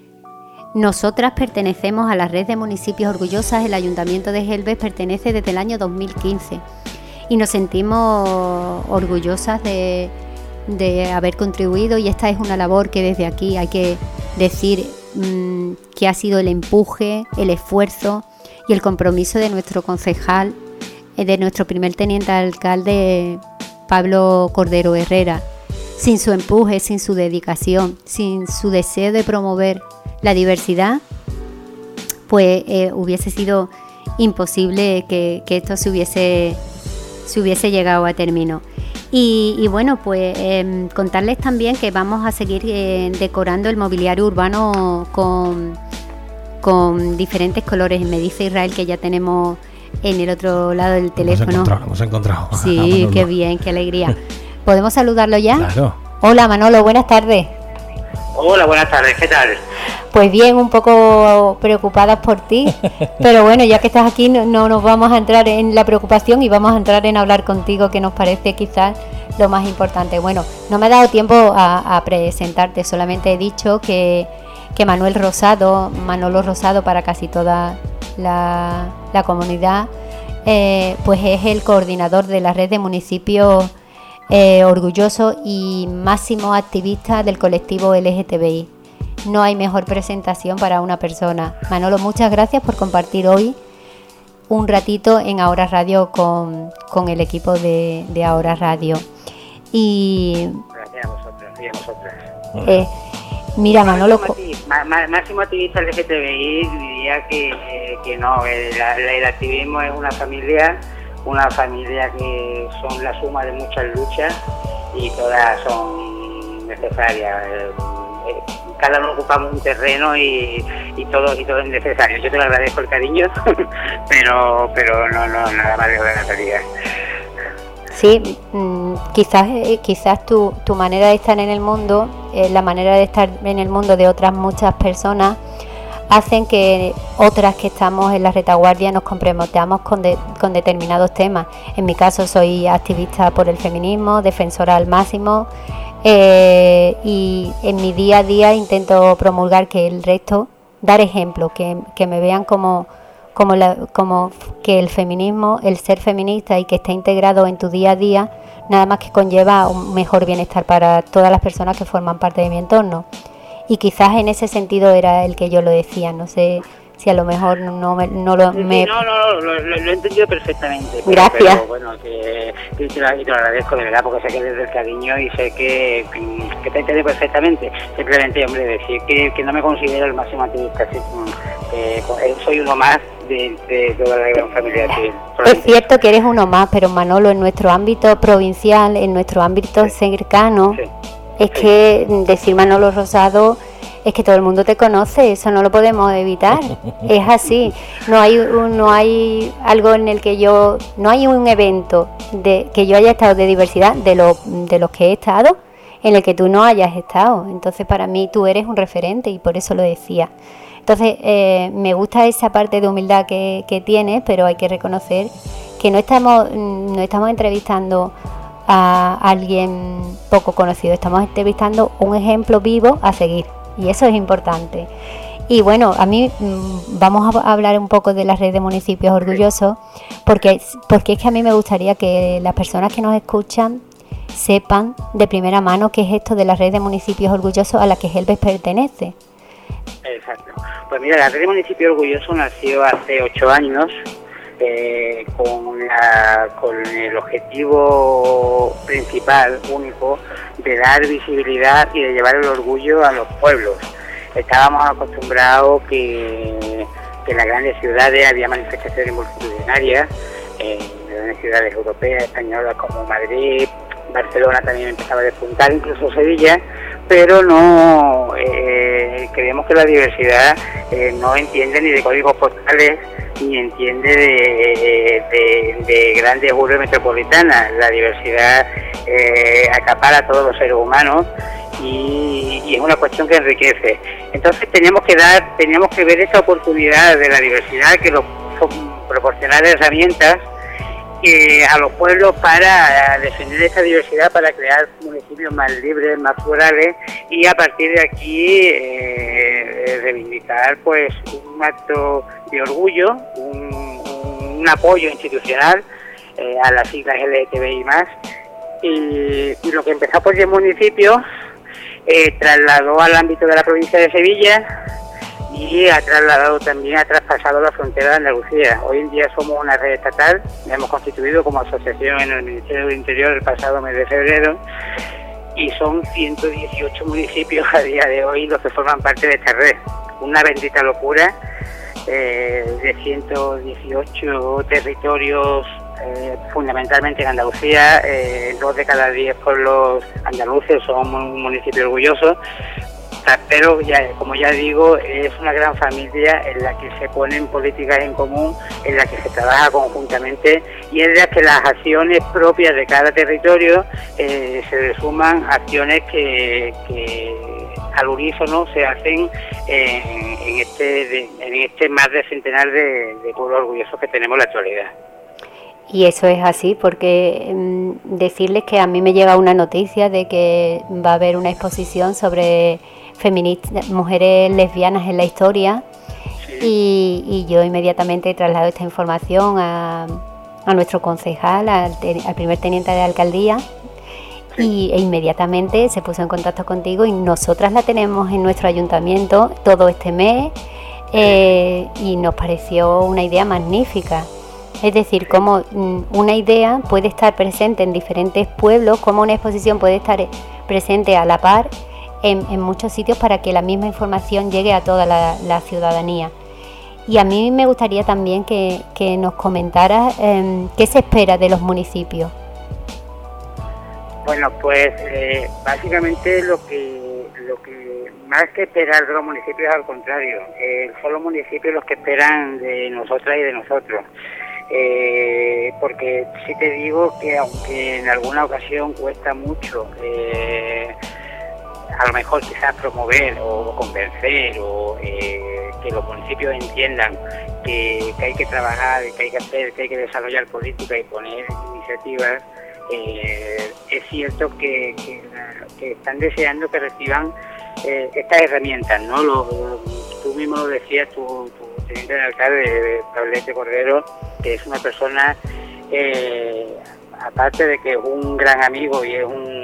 Speaker 9: Nosotras pertenecemos a la red de municipios orgullosas, el Ayuntamiento de Gelbes pertenece desde el año dos mil quince y nos sentimos orgullosas de... de haber contribuido, y esta es una labor que desde aquí hay que decir mmm, que ha sido el empuje, el esfuerzo y el compromiso de nuestro concejal, de nuestro primer teniente alcalde Pablo Cordero Herrera. Sin su empuje, sin su dedicación, sin su deseo de promover la diversidad, pues eh, hubiese sido imposible que, que esto se hubiese, se hubiese llegado a término. Y, y bueno, pues eh, contarles también que vamos a seguir eh, decorando el mobiliario urbano con, con diferentes colores. Me dice Israel que ya tenemos en el otro lado del teléfono.
Speaker 2: Hemos encontrado, hemos encontrado.
Speaker 9: Sí, qué bien, qué alegría. ¿Podemos saludarlo ya?
Speaker 2: Claro.
Speaker 9: Hola Manolo, buenas tardes.
Speaker 10: Hola, buenas tardes, ¿qué tal?
Speaker 9: Pues bien, un poco preocupadas por ti, pero bueno, ya que estás aquí no, no nos vamos a entrar en la preocupación y vamos a entrar en hablar contigo, que nos parece quizás lo más importante. Bueno, no me ha dado tiempo a, a presentarte, solamente he dicho que, que Manuel Rosado, Manolo Rosado para casi toda la, la comunidad, eh, pues es el coordinador de la red de municipios Eh, orgulloso y máximo activista del colectivo L G T B I. No hay mejor presentación para una persona. Manolo, muchas gracias por compartir hoy un ratito en Ahora Radio con, con el equipo de, de Ahora Radio. Y
Speaker 10: gracias a vosotros y a vosotras.
Speaker 9: Eh, mira, Manolo,
Speaker 10: máximo activista L G T B I diría que, eh, que no, el, el activismo es una familia una familia que son la suma de muchas luchas y todas son necesarias. Cada uno ocupamos un terreno y, y todo y todo es necesario. Yo te lo agradezco el cariño, pero pero no no nada más lejos de la realidad.
Speaker 9: Sí, quizás quizás tu, tu manera de estar en el mundo, eh, la manera de estar en el mundo de otras muchas personas, hacen que otras que estamos en la retaguardia nos comprometamos con, de, con determinados temas. En mi caso soy activista por el feminismo, defensora al máximo, eh, y en mi día a día intento promulgar que el resto, dar ejemplo, que, que me vean como, como, la, como que el feminismo, el ser feminista y que esté integrado en tu día a día, nada más que conlleva un mejor bienestar para todas las personas que forman parte de mi entorno. Y quizás en ese sentido era el que yo lo decía, no sé si a lo mejor no, me, no lo... Me...
Speaker 10: No, no, no, lo, lo, lo he entendido perfectamente. Pero,
Speaker 9: Gracias.
Speaker 10: Pero, bueno, que, que te, lo, te lo agradezco de verdad, porque sé que desde el cariño y sé que, que te entiendo perfectamente. Simplemente, hombre, decir que, que no me considero el máximo activista, que, que soy uno más de, de toda la gran familia civil.
Speaker 9: Es cierto que eres uno más, pero Manolo, en nuestro ámbito provincial, en nuestro ámbito sí. cercano... Sí. Es sí. que decir Manolo Rosado es que todo el mundo te conoce, eso no lo podemos evitar, es así. No hay un, no hay algo en el que yo, no hay un evento de que yo haya estado de diversidad de los de los que he estado en el que tú no hayas estado. Entonces para mí tú eres un referente y por eso lo decía. Entonces eh, me gusta esa parte de humildad que, que tienes, pero hay que reconocer que no estamos no estamos entrevistando a alguien poco conocido, estamos entrevistando un ejemplo vivo a seguir y eso es importante. Y bueno, a mí mmm, vamos a hablar un poco de la red de municipios orgullosos porque, porque es que a mí me gustaría que las personas que nos escuchan sepan de primera mano qué es esto de la red de municipios orgullosos a la que Gelbes pertenece.
Speaker 10: Exacto. Pues mira, la red de municipios orgullosos nació hace ocho años Eh, con, la, con el objetivo principal, único, de dar visibilidad y de llevar el orgullo a los pueblos. Estábamos acostumbrados que, que en las grandes ciudades había manifestaciones multitudinarias, en grandes ciudades europeas, españolas como Madrid, Barcelona también empezaba a despuntar, incluso Sevilla, pero no eh, creemos que la diversidad eh, no entiende ni de códigos postales ni entiende de, de, de grandes urbes metropolitanas. La diversidad eh, acapara a todos los seres humanos y, y es una cuestión que enriquece. Entonces teníamos que dar, teníamos que ver esa oportunidad de la diversidad, que nos proporcionar herramientas eh, a los pueblos para defender esa diversidad, para crear municipios más libres, más plurales y a partir de aquí eh, reivindicar pues un acto de orgullo, un, un, un apoyo institucional eh, a las siglas L G T B I más, y, y lo que empezó por diez municipios eh, trasladó al ámbito de la provincia de Sevilla y ha trasladado también, ha traspasado la frontera de Andalucía. Hoy en día somos una red estatal, nos hemos constituido como asociación en el Ministerio del Interior el pasado mes de febrero y son ciento dieciocho municipios a día de hoy los que forman parte de esta red. Una bendita locura eh, de ciento dieciocho territorios, eh, fundamentalmente en Andalucía, eh, dos de cada diez pueblos andaluces son un municipio orgulloso. Pero ya, como ya digo, es una gran familia en la que se ponen políticas en común, en la que se trabaja conjuntamente y en la que las acciones propias de cada territorio eh, se resuman acciones que, que al unísono se hacen en, en este de, en este más de centenar de, de pueblos orgullosos que tenemos en la actualidad.
Speaker 9: Y eso es así, porque mmm, decirles que a mí me llega una noticia de que va a haber una exposición sobre feministas, mujeres lesbianas en la historia, sí. y, y yo inmediatamente traslado esta información a, a nuestro concejal, al, al primer teniente de alcaldía, sí. y e inmediatamente se puso en contacto contigo y nosotras la tenemos en nuestro ayuntamiento todo este mes, eh, y nos pareció una idea magnífica. Es decir, cómo una idea puede estar presente en diferentes pueblos, cómo una exposición puede estar presente a la par en, en muchos sitios para que la misma información llegue a toda la, la ciudadanía. Y a mí me gustaría también que, que nos comentaras eh, qué se espera de los municipios.
Speaker 10: Bueno, pues eh, básicamente lo que, lo que más que esperar de los municipios es al contrario, eh, son los municipios los que esperan de nosotras y de nosotros. Eh, porque sí te digo que aunque en alguna ocasión cuesta mucho eh, a lo mejor quizás promover o convencer o eh, que los municipios entiendan que, que hay que trabajar, que hay que hacer, que hay que desarrollar política y poner iniciativas, eh, es cierto que, que, que están deseando que reciban eh, estas herramientas, ¿no? Lo, tú mismo lo decías, tu, tu teniente de alcalde, Pablete Cordero, que es una persona, eh, aparte de que es un gran amigo y es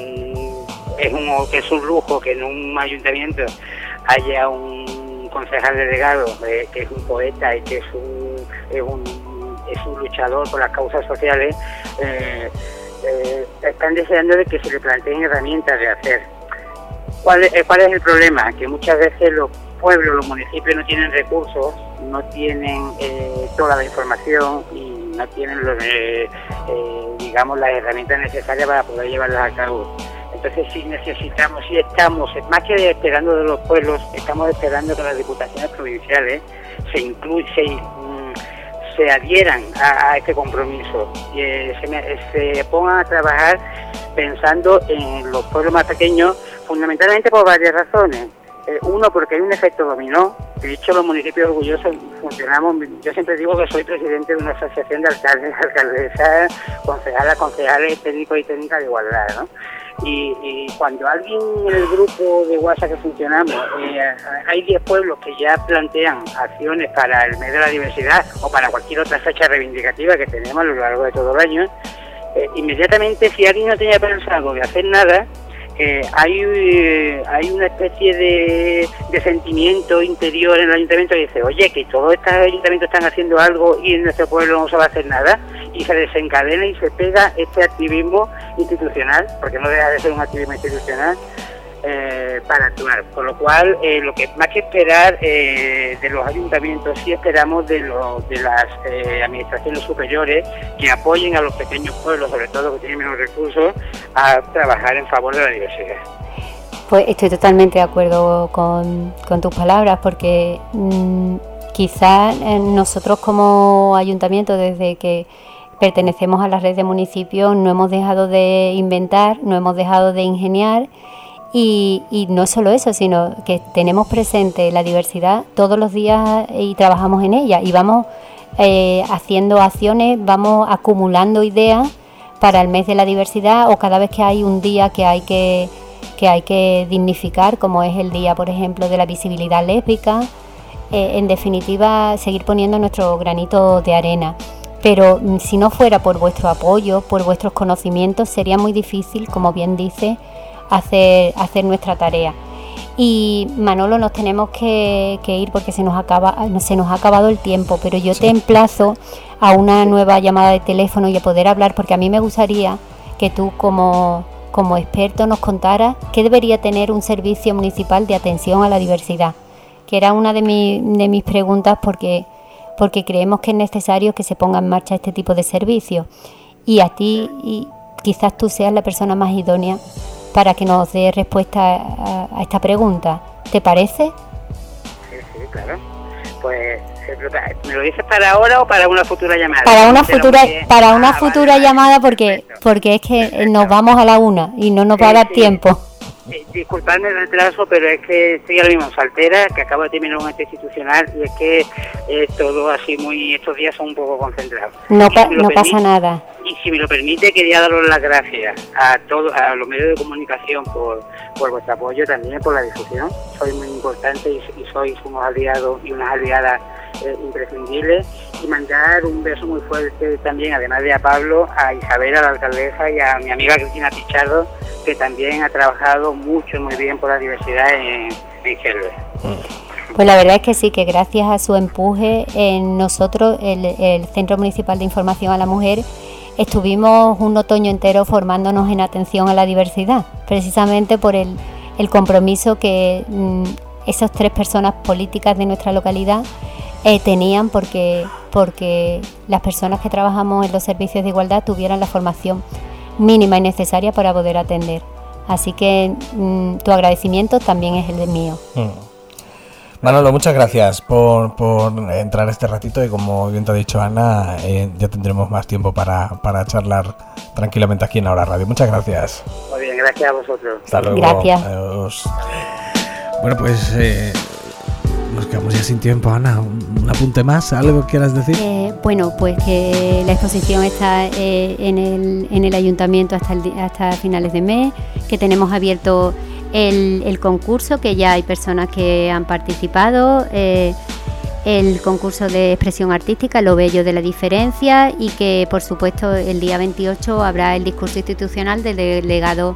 Speaker 10: un, es un es un lujo que en un ayuntamiento haya un concejal delegado eh, que es un poeta y que es un, es un, es un luchador por las causas sociales, eh, eh, están deseando de que se le planteen herramientas de hacer. ¿Cuál es, cuál es el problema? Que muchas veces los pueblos, los municipios no tienen recursos, no tienen eh, toda la información y no tienen los, eh, eh, digamos las herramientas necesarias para poder llevarlas a cabo. Entonces sí necesitamos, sí estamos, más que esperando de los pueblos, estamos esperando que las diputaciones provinciales se incluyan, se, mm, se adhieran a, a este compromiso y eh, se, se pongan a trabajar pensando en los pueblos más pequeños, fundamentalmente por varias razones. Eh, uno, porque hay un efecto dominó. De hecho, los municipios orgullosos funcionamos. Yo siempre digo que soy presidente de una asociación de alcaldes, alcaldesas, concejalas, concejales, técnicos y técnicas de igualdad, ¿no? Y, y cuando alguien en el grupo de WhatsApp que funcionamos, eh, hay diez pueblos que ya plantean acciones para el mes de la diversidad o para cualquier otra fecha reivindicativa que tenemos a lo largo de todo el año, eh, inmediatamente, si alguien no tenía pensado de hacer nada, Eh, hay, eh, hay una especie de, de sentimiento interior en el ayuntamiento que dice, oye, que todos estos ayuntamientos están haciendo algo y en nuestro pueblo no se va a hacer nada, y se desencadena y se pega este activismo institucional, porque no deja de ser un activismo institucional, eh, para actuar. Con lo cual, eh, lo que más que esperar eh, de los ayuntamientos, sí esperamos de, los, de las eh, administraciones superiores que apoyen a los pequeños pueblos, sobre todo que tienen menos recursos, a trabajar en favor de la diversidad.
Speaker 9: Pues estoy totalmente de acuerdo con, con tus palabras, porque mmm, quizás eh, nosotros como ayuntamiento, desde que pertenecemos a la red de municipios, no hemos dejado de inventar, no hemos dejado de ingeniar. Y, y no solo eso, sino que tenemos presente la diversidad todos los días y trabajamos en ella y vamos eh, haciendo acciones, vamos acumulando ideas para el mes de la diversidad o cada vez que hay un día que hay que, que, hay que dignificar, como es el día, por ejemplo, de la visibilidad lésbica. Eh, en definitiva, seguir poniendo nuestro granito de arena. Pero si no fuera por vuestro apoyo, por vuestros conocimientos, sería muy difícil, como bien dice, hacer hacer nuestra tarea. Y Manolo, nos tenemos que, que ir porque se nos acaba se nos ha acabado el tiempo, pero yo sí te emplazo a una nueva llamada de teléfono y a poder hablar, porque a mí me gustaría que tú como, como experto nos contaras qué debería tener un servicio municipal de atención a la diversidad, que era una de, mi, de mis preguntas, porque, porque creemos que es necesario que se ponga en marcha este tipo de servicios. Y a ti, y quizás tú seas la persona más idónea para que nos dé respuesta a, a esta pregunta. ¿Te parece?
Speaker 10: Sí, sí, claro. Pues, ¿me lo dices para ahora o para una futura llamada?
Speaker 9: Para una futura, para una ah, futura vale, llamada, porque, porque es que nos vamos a la una y no nos sí, va a dar sí. tiempo.
Speaker 10: Eh, disculpadme el retraso, pero es que estoy ahora mismo soltera, que acabo de terminar un acto institucional y es que eh, todo así muy, estos días son un poco concentrados.
Speaker 9: No, pa-
Speaker 10: si
Speaker 9: no
Speaker 10: permite,
Speaker 9: pasa nada.
Speaker 10: Y si me lo permite, quería daros las gracias a todos, a los medios de comunicación por, por vuestro apoyo, también por la difusión. Sois muy importantes y, y sois unos aliados y unas aliadas eh, imprescindibles. Y mandar un beso muy fuerte también, además de a Pablo, a Isabela, la alcaldesa, y a mi amiga Cristina Pichardo, que también ha trabajado mucho y muy bien por la diversidad en, en Gelbes.
Speaker 9: Pues la verdad es que sí, que gracias a su empuje, en nosotros, el, el Centro Municipal de Información a la Mujer, estuvimos un otoño entero formándonos en atención a la diversidad, precisamente por el, el compromiso que mm, esas tres personas políticas de nuestra localidad eh, tenían porque, porque las personas que trabajamos en los servicios de igualdad tuvieran la formación mínima y necesaria para poder atender. Así que mm, tu agradecimiento también es el de mío.
Speaker 2: Mm. Manolo, muchas gracias por, por entrar este ratito y como bien te ha dicho Ana, eh, ya tendremos más tiempo para, para charlar tranquilamente aquí en Ahora Radio. Muchas gracias.
Speaker 10: Muy bien, gracias a vosotros.
Speaker 2: Hasta luego.
Speaker 9: Gracias.
Speaker 2: Adiós. Bueno, pues eh, nos quedamos ya sin tiempo, Ana. Un, un apunte más, ¿algo quieras decir?
Speaker 9: Eh, bueno, pues que la exposición está eh, en, el, en el ayuntamiento hasta, el, hasta finales de mes, que tenemos abierto el, el concurso, que ya hay personas que han participado, eh, el concurso de expresión artística, Lo Bello de la Diferencia, y que por supuesto el día veintiocho habrá el discurso institucional del delegado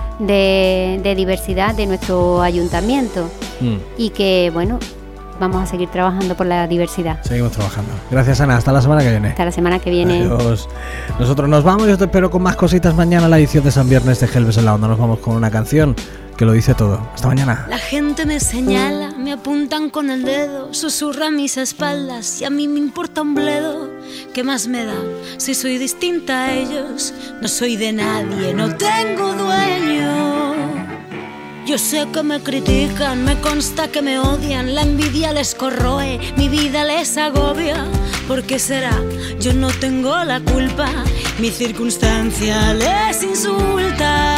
Speaker 9: de, de diversidad de nuestro ayuntamiento. Mm. Y que bueno, vamos a seguir trabajando por la diversidad.
Speaker 2: Seguimos trabajando. Gracias, Ana. Hasta la semana que viene.
Speaker 9: Hasta la semana que viene.
Speaker 2: Adiós. Nosotros nos vamos. Yo te espero con más cositas mañana. La edición de San Viernes de Gelbes en la Onda. Nos vamos con una canción que lo dice todo. Hasta mañana.
Speaker 11: La gente me señala, me apuntan con el dedo, susurra mis espaldas y a mí me importa un bledo. ¿Qué más me da si soy distinta a ellos? No soy de nadie, no tengo dueño. Yo sé que me critican, me consta que me odian, la envidia les corroe, mi vida les agobia. ¿Por qué será? Yo no tengo la culpa, mi circunstancia les insulta.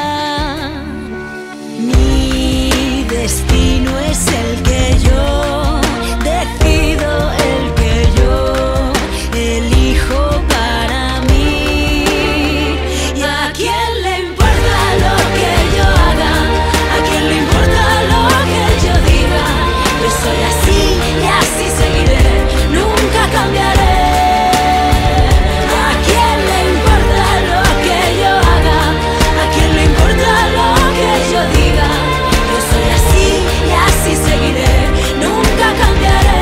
Speaker 11: Mi destino es el que yo decido, el que yo elijo para mí. ¿Y a quién le importa lo que yo haga? ¿A quién le importa lo que yo diga? Yo soy así y así seguiré, nunca cambiaré. ¿A quién le importa lo que yo haga? ¿A quién le importa lo que yo diga? Yo soy así y así seguiré, nunca cambiaré.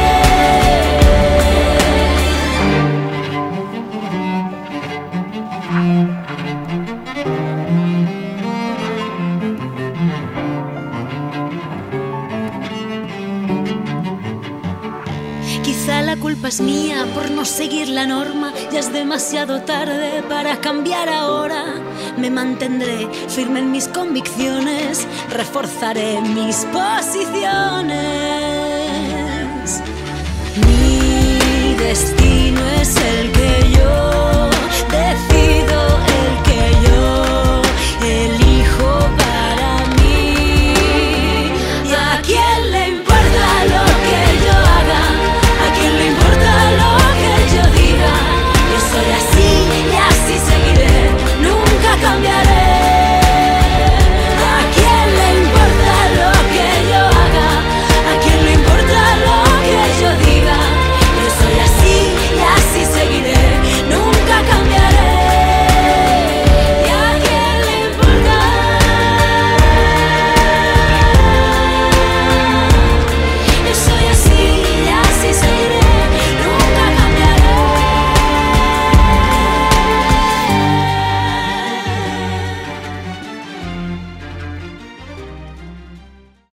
Speaker 11: Quizá la culpa es mía por no seguir la norma. Ya es demasiado tarde para cambiar ahora. Me mantendré firme en mis convicciones, reforzaré mis posiciones. Mi destino es el que